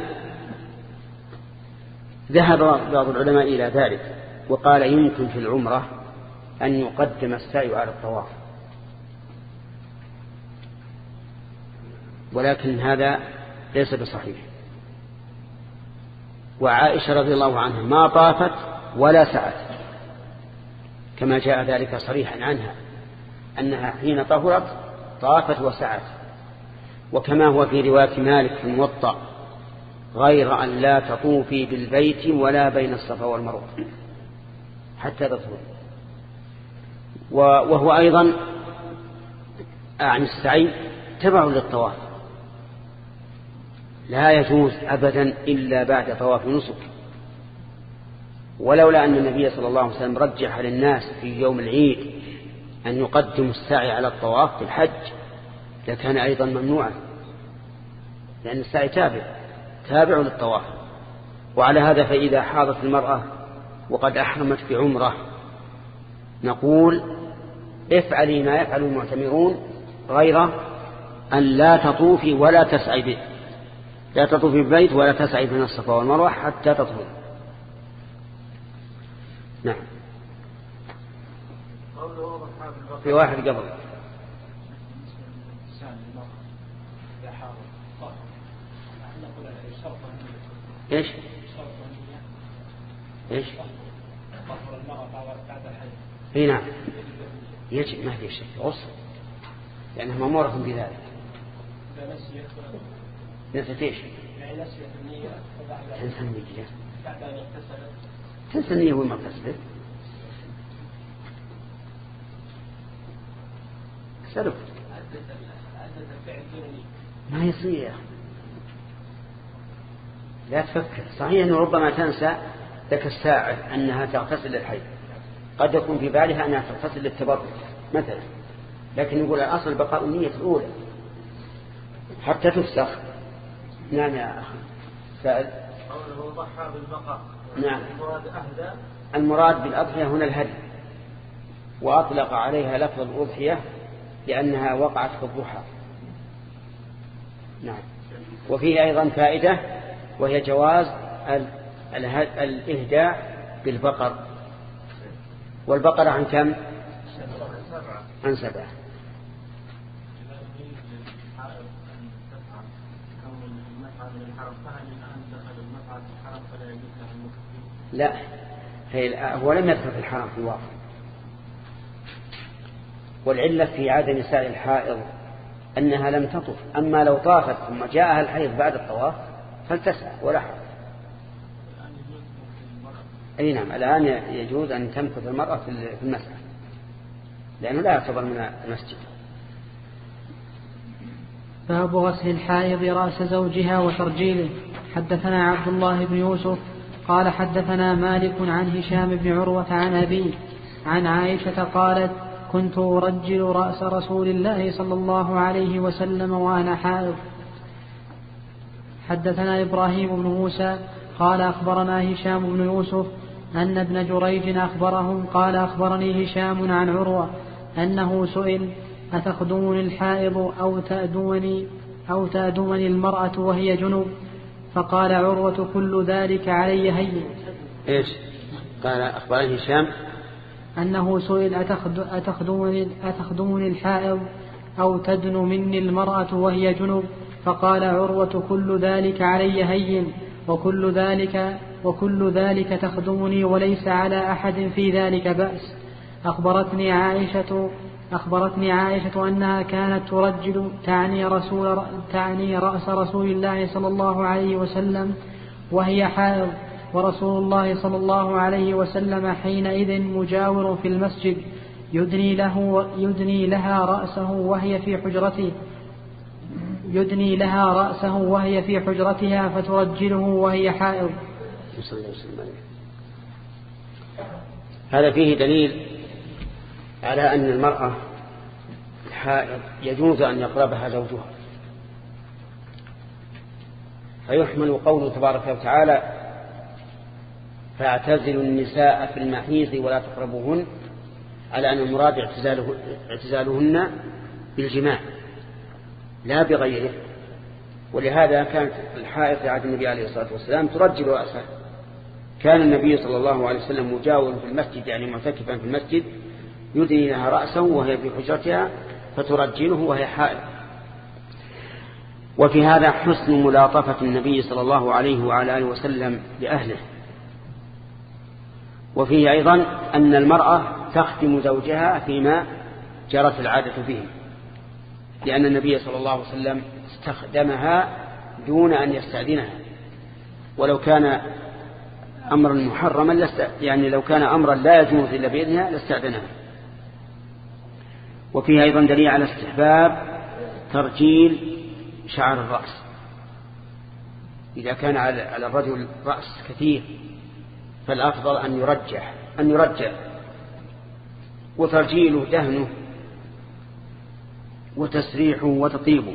ذهب بعض العلماء إلى ذلك وقال يمكن في العمرة أن يقدم السعي على الطواف، ولكن هذا ليس بصحيح. وعائشة رضي الله عنها ما طافت ولا سعت، كما جاء ذلك صريحا عنها أنها حين طهرت طافت وسعت. وكما هو في رواية مالك في الموطأ غير أن لا تطوفي بالبيت ولا بين الصفا والمروة حتى تطهر. وهو أيضا عن السعي تبع للطواف، لا يجوز أبدا إلا بعد طواف نسك. ولولا أن النبي صلى الله عليه وسلم رجح للناس في يوم العيد أن يقدم السعي على الطواف في الحج لكان أيضا ممنوعا، لأن السعي تابع تابع للطواف. وعلى هذا فإذا حاضت المرأة وقد أحرمت بعمرة نقول افعلي ما يفعل المعتمرون غير أن لا تطوفي ولا تسعي به، لا تطوفي بالبيت ولا تسعي بين الصفا والمروة حتى تطهري. نعم. في واحد قبل ايش ايش اي نعم يجب، ما في شك غسل لأنها مأمورة بذلك. نسيت ايش؟ تنسى النية، تنسى النية وما اغتسلت. سلف ما يصير يا أخي، لا تفكر. صحيح أنه ربما تنسى ذاك الساعة أنها تغتسل للحيض، قد يكون في بالها أنها تغتسل للتبرد مثلا، لكن يقول الأصل بقاء النية الأولى حتى تفسخ. نعم يا أخي سائل. قوله ضحى بالبقاء. نعم. المراد أهدى. المراد بالأضحية هنا الهدي، وأطلق عليها لفظ الأضحية لأنها وقعت في الضحى. نعم. وفيه أيضا فائدة وهي جواز الإهداء بالبقر، والبقر عن كم؟ عن سبعة. لا هو لم يدخل في الحرم في الواقع، والعلة في عادة نساء الحائض أنها لم تطف، أما لو طافت ثم جاءها الحيض بعد الطواف فلتسعى ولا حرج. أي نعم الآن يجوز أن تمكث المرأة في المسعى لأنه لا يعتبر من المسجد. باب غسل الحائض رأس زوجها وترجيله. حدثنا عبد الله بن يوسف قال حدثنا مالك عن هشام بن عروة عن أبيه عن عائشة قالت كنت أرجل رأس رسول الله صلى الله عليه وسلم وأنا حائض. حدثنا إبراهيم بن موسى قال أخبرنا هشام بن يوسف أن ابن جريج أخبرهم قال أخبرني هشام عن عروة أنه سئل أتخدمني الحائض أو تأدمني, أو تأدمني المرأة وهي جنوب؟ فقال عروة كل ذلك علي هين. إيش قال؟ أخبرني هشام أنه سئل أتخدمني, أتخدمني الحائض أو تدن مني المرأة وهي جنوب؟ فقال عروة كل ذلك علي هين وكل ذلك, وكل ذلك تخدمني وليس على أحد في ذلك بأس. أخبرتني عائشة أخبرتني عائشة أنها كانت ترجل تعني, رسول تعني رأس رسول الله صلى الله عليه وسلم وهي حائض، ورسول الله صلى الله عليه وسلم حينئذ مجاور في المسجد يدني, له يدني لها رأسه وهي في حجرته يدني لها رأسه وهي في حجرتها فترجله وهي حائض. هذا فيه دليل على أن المرأة الحائض يجوز أن يقربها زوجها، فيحمل قوله تبارك وتعالى فاعتزلوا النساء في المحيض ولا تقربوهن على أن المراد اعتزاله اعتزالهن بالجماع لا بغيره. ولهذا كانت الحائض في عهد النبي عليه الصلاة والسلام ترجل رأسها. كان النبي صلى الله عليه وسلم مجاور في المسجد يعني معتكفا في المسجد يدني لها رأسه وهي في حجرتها فترجله وهي حائض. وفي هذا حسن ملاطفة النبي صلى الله عليه وعلى آله وسلم لأهله. وفيه أيضا أن المرأة تخدم زوجها فيما جرت العادة به، لأن النبي صلى الله عليه وسلم استخدمها دون أن يستأذنها، ولو كان أمرا محرما يعني لو كان أمرا لا يجوز إلا بإذنها لاستأذنها. وفيه أيضا دليل على استحباب ترجيل شعر الرأس إذا كان على الرجل رأس كثير فالأفضل أن يرجح أن يرجع وترجيله دهنه وتسريحه وتطيبه.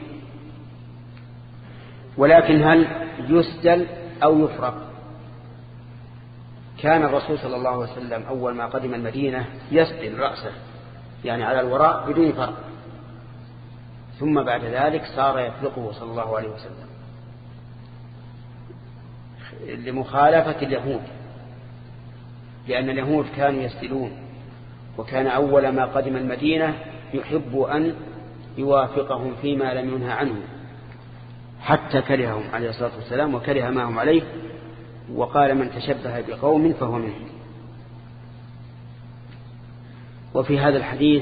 ولكن هل يسدل أو يفرق؟ كان الرسول صلى الله عليه وسلم أول ما قدم المدينة يسدل رأسه يعني على الوراء بدون فرق، ثم بعد ذلك صار يطلقه صلى الله عليه وسلم لمخالفة اليهود، لأن اليهود كانوا يسدلون، وكان أول ما قدم المدينة يحب أن يوافقهم فيما لم ينهى عنه، حتى كرههم عليه الصلاة والسلام وكره ما هم عليه، وقال من تشبه بقوم فهو منهم. وفي هذا الحديث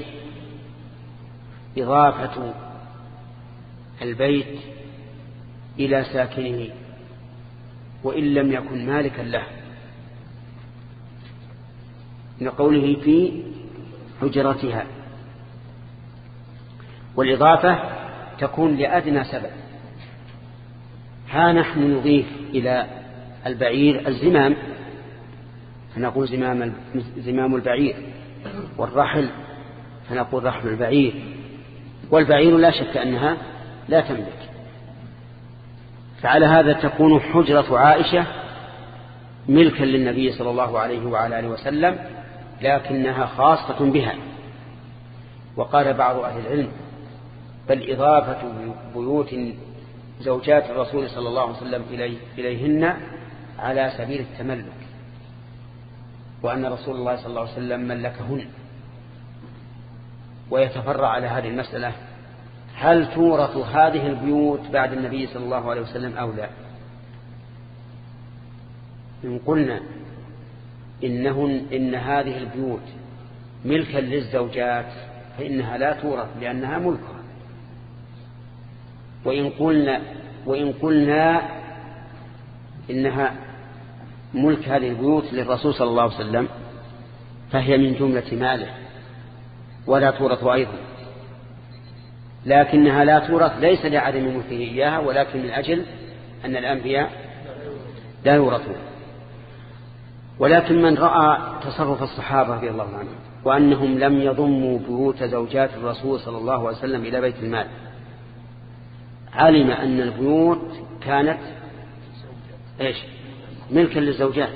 إضافة البيت إلى ساكنه وإن لم يكن مالكا له، من قوله في حجرتها، والإضافة تكون لأدنى سبب. ها نحن نضيف إلى البعير الزمام فنقول زمام زمام البعير، والرحل فنقول رحل البعير، والبعير لا شك أنها لا تملك. فعلى هذا تكون حجرة عائشة ملكا للنبي صلى الله عليه وعلى آله وسلم، لكنها خاصة بها. وقال بعض أهل العلم بل إضافة بيوت زوجات الرسول صلى الله عليه وسلم إليه إليهن على سبيل التملك، وأن رسول الله صلى الله عليه وسلم ملكهن. ويتفرع على هذه المسألة هل تورث هذه البيوت بعد النبي صلى الله عليه وسلم أو لا؟ إن قلنا إنهن إن هذه البيوت ملكا للزوجات فإنها لا تورث لأنها ملكها. وإن قلنا وإن قلنا إنها ملك هذه البيوت للرسول صلى الله عليه وسلم فهي من جملة ماله ولا تورث أيضا، لكنها لا تورث ليس لعدم ملكه إياها، ولكن من أجل أن الأنبياء لا يورثون. ولكن من رأى تصرف الصحابة رضي الله عنهم وأنهم لم يضموا بيوت زوجات الرسول صلى الله عليه وسلم إلى بيت المال علم أن البيوت كانت إيش؟ ملكا للزوجات،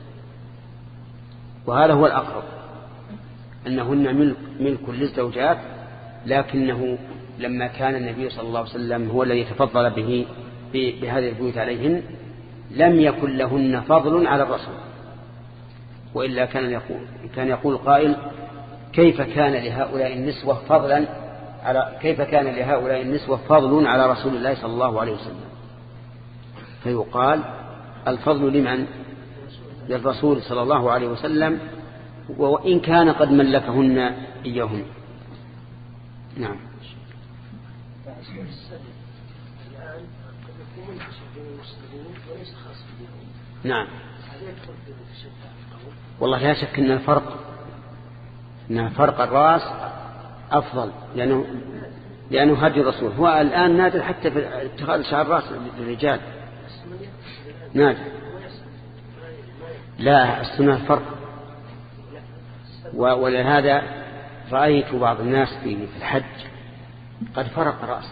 وهذا هو الأقرب أنهن ملك, ملك للزوجات، لكنه لما كان النبي صلى الله عليه وسلم هو الذي تفضل به بهذه البيوت عليهن لم يكن لهن فضل على الرسول، وإلا كان يقول, كان يقول قائل كيف كان لهؤلاء النسوة فضلا على كيف كان لهؤلاء النسوة فضل على رسول الله صلى الله عليه وسلم؟ فيقال الفضل لمن؟ للرسول صلى الله عليه وسلم، وإن كان قد ملكهن إياهن. نعم. نعم. والله لا شك أن الفرق أن فرق الرأس أفضل، لأنه لأنه هدي الرسول هو الآن نادر حتى في اتخاذ شعر الرأس للرجال نادر. لا، السنة الفرق، ولهذا رأيت بعض الناس في الحج قد فرق رأسه،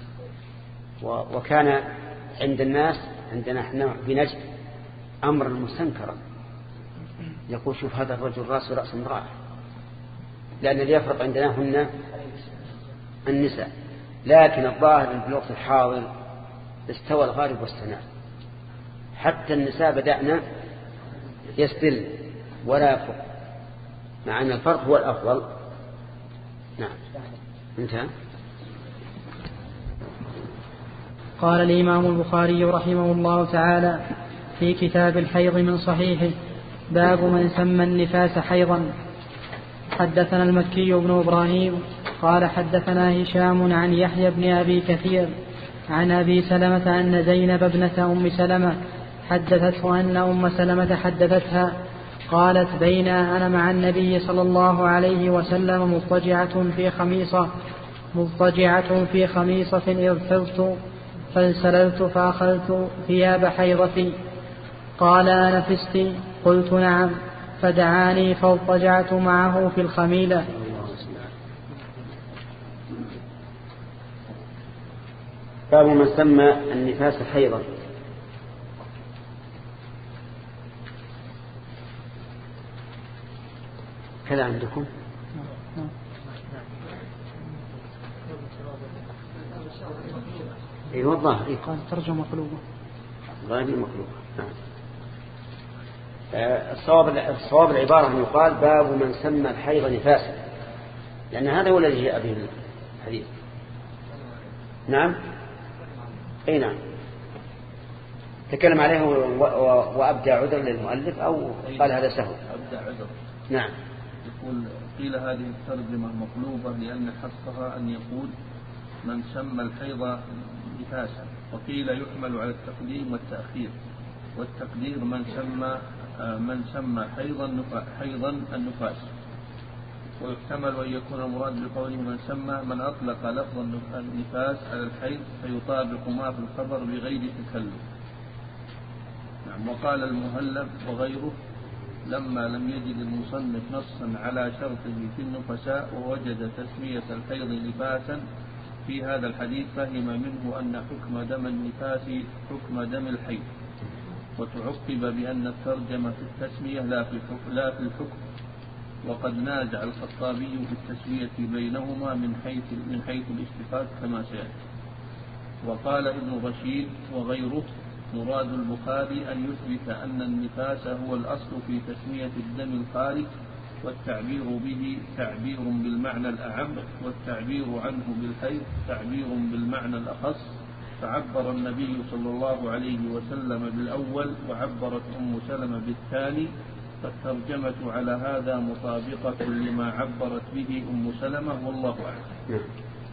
وكان عند الناس عندنا احنا بنجد أمر مستنكرا، يقول شوف هذا الرجل رأسه رأس امرأة، لأن اللي يفرق عندنا هن النساء، لكن الظاهر في الوقت الحاضر استوى الغالب واستنار، حتى النساء بدأنا يستل ولا يفرق، مع أن الفرق هو الأفضل. نعم. انتهى. قال الإمام البخاري رحمه الله تعالى في كتاب الحيض من صحيحه باب من سمى النفاس حيضا. حدثنا المكي بن إبراهيم قال حدثنا هشام عن يحيى بن أبي كثير عن أبي سلمة أن زينب ابنة أم سلمة حدثته أن أم سلمة حدثتها قالت بين أنا مع النبي صلى الله عليه وسلم مضطجعة في خميصة مضطجعة في خميصة إذ حضت فانسللت فأخذت ثياب حيضتي قال أنفست؟ قلت نعم، فدعاني فاضطجعت معه في الخميلة. باب من سمى النفاس حيضا. كذا عندكم؟ ايوه الظاهر قال ترجمة مقلوبة. ظاهر مقلوبة. نعم. الصواب الصواب العبارة أن يقال باب من سمى الحيض نفاسا، لأن هذا هو الذي جاء به الحديث. نعم. أي نعم. تكلم عليه وأبدى عذر للمؤلف أو قال هذا سهل. أبدى عذر. نعم. يقول قيل هذه الترجمة مقلوبة لأن حصها أن يقول من سمى الحيض نفاسا، وقيل يحمل على التقديم والتأخير، والتقدير من سمى من سمى حيضا حيضا النفاس، ويحتمل أن يكون المراد بقوله من سمى من أطلق لفظ النفاس على الحيض فيطابق ما في الخبر بغير تكلف. نعم. وقال المهلب وغيره لما لم يجد المصنف نصا على شرطه في النفساء ووجد تسمية الحيض نفاسا في هذا الحديث فهم منه أن حكم دم النفاس حكم دم الحيض، وتعقب بأن الترجمة في التسمية لا في لا في الحكم، وقد نازع الخطابي في التسمية بينهما من حيث من حيث الاشتقاق كما سيأتي. وقال ابن رشيد وغيره مراد البخاري أن يثبت أن النفاس هو الأصل في تسمية الدم الخارج، والتعبير به تعبير بالمعنى الأعم، والتعبير عنه بالحيض تعبير بالمعنى الأخص، فعبر النبي صلى الله عليه وسلم بالأول وعبرت أم سلمة بالثاني، فالترجمة على هذا مطابقة لما عبرت به أم سلمة والله أعلم.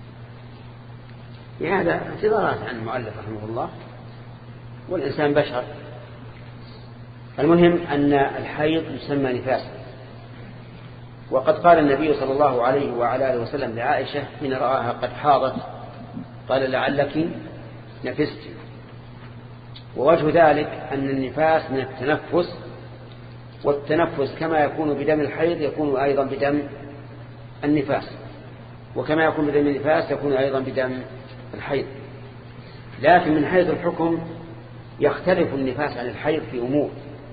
هذا اعتذارات عن المؤلف رحمه الله، والإنسان بشر. المهم أن الحيض يسمى نفاسا، وقد قال النبي صلى الله عليه وعلى آله وسلم لعائشة حين رآها قد حاضت قال لعلك نفست. ووجه ذلك أن النفاس من التنفس، والتنفس كما يكون بدم الحيض يكون أيضا بدم النفاس، وكما يكون بدم النفاس يكون أيضا بدم الحيض. لكن من حيث الحكم يختلف النفاس عن الحيض في أمور.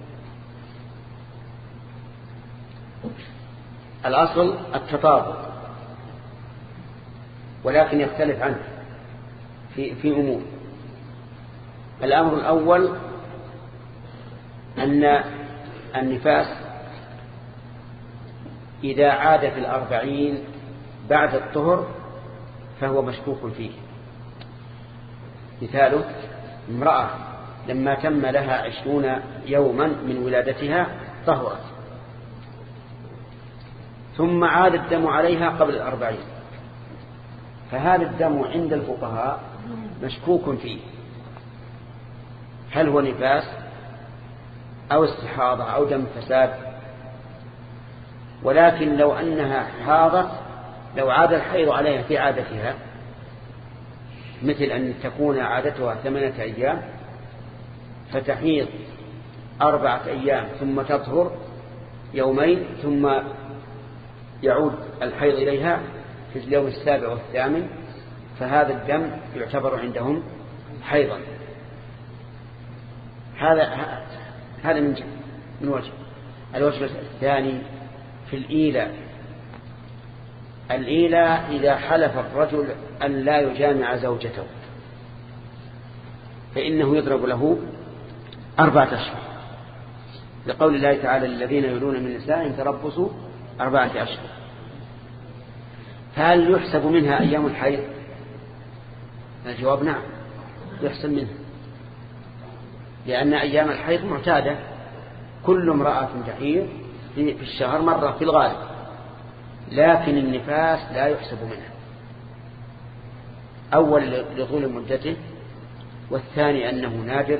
الأصل التطابق، ولكن يختلف عنه في في أمور. الأمر الأول أن النفاس إذا عاد في الأربعين بعد الطهر فهو مشكوك فيه. مثاله امرأة لما تم لها عشرون يوما من ولادتها طهرت، ثم عاد الدم عليها قبل الأربعين، فهذا الدم عند الفقهاء مشكوك فيه، هل هو نفاس أو استحاضة أو دم فساد. ولكن لو أنها حاضت، لو عاد الحيض عليها في عادتها، مثل أن تكون عادتها ثمانية أيام فتحيض أربعة أيام ثم تطهر يومين ثم يعود الحيض إليها في اليوم السابع والثامن، فهذا الدم يعتبر عندهم حيضا. هذا هذا من من وجه. الوجه الثاني في الإيلاء. الإيلاء إذا حلف الرجل أن لا يجامع زوجته فإنه يضرب له أربعة أشهر، لقول الله تعالى الذين يلون من نسائهم تربصوا أربعة أشهر. فهل يحسب منها أيام الحيض؟ الجواب نعم يحسب منها، لأن أيام الحيض معتادة، كل امرأة تحيض في الشهر مرة في الغالب، لكن النفاس لا يحسب منها، أول لطول مدته، والثاني أنه نادر.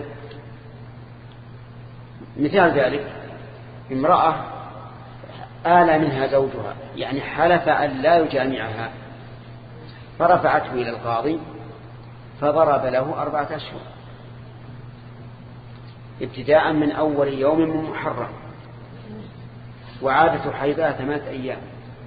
مثال ذلك امرأة آل منها زوجها، يعني حلف أن لا يجامعها، فرفعته إلى القاضي فضرب له أربعة أشهر ابتداء من أول يوم من محرم، وعادة حيضها ثلاثة أيام.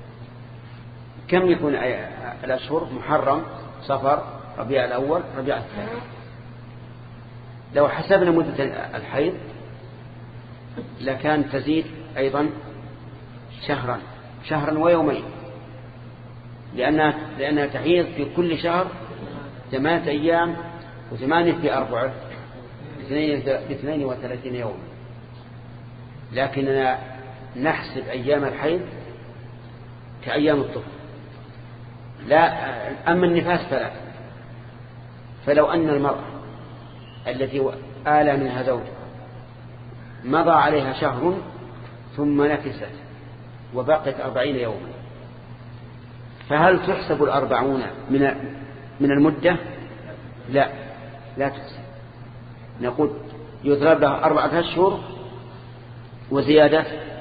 كم يكون الأشهر؟ محرم، صفر، ربيع الأول، ربيع الثاني. لو حسبنا مدة الحيض لكان تزيد أيضا شهرا، شهرا ويومين، لأنها, لأنها تحيض في كل شهر ثمانية أيام وثمانية في أربعة باثنين وثلاثين يوما، لكننا نحسب أيام الحيض كأيام الطفل. لا، أما النفاس فلا. فلو أن المرأة التي آل منها زوجها مضى عليها شهر ثم نفست وبقت أربعين يوما، فهل تحسب الأربعون من من المدة؟ لا، لا تحسب. نقول يضرب لها أربعة أشهر وزيادة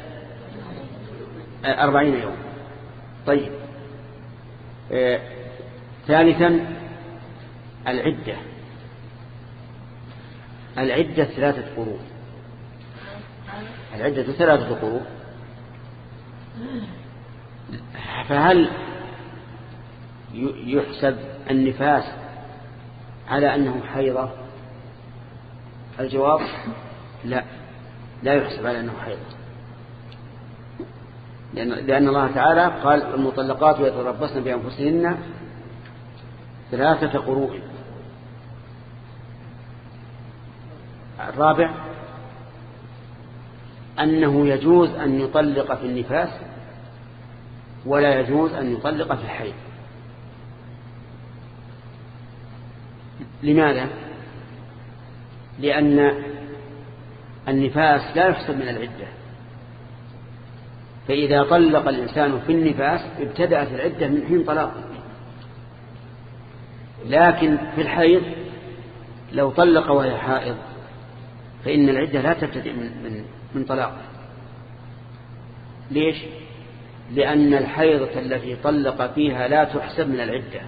أربعين يوم. طيب، آه. ثالثا العدة. العدة ثلاثة قروء. العدة ثلاثة قروء. فهل يحسب النفاس على أنه حيضة؟ الجواب لا، لا يحسب على أنه حيضة، لأن, لأن الله تعالى قال المطلقات يتربصن بأنفسهن ثلاثة قروء. الرابع أنه يجوز أن يطلق في النفاس ولا يجوز أن يطلق في الحيض. لماذا؟ لأن النفاس لا يحسب من العدة، فإذا طلق الإنسان في النفاس ابتدأت العدة من حين طلاقه. لكن في الحيض لو طلق وهي حائض فإن العدة لا تبتدئ من, من, من طلاقه. ليش؟ لأن الحيضة التي طلق فيها لا تحسب من العدة.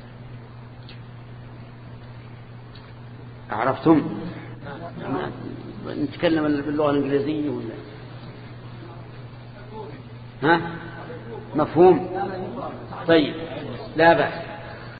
عرفتم؟ نتكلم باللغة الإنجليزية ولا ها؟ مفهوم؟ طيب، لا بأس.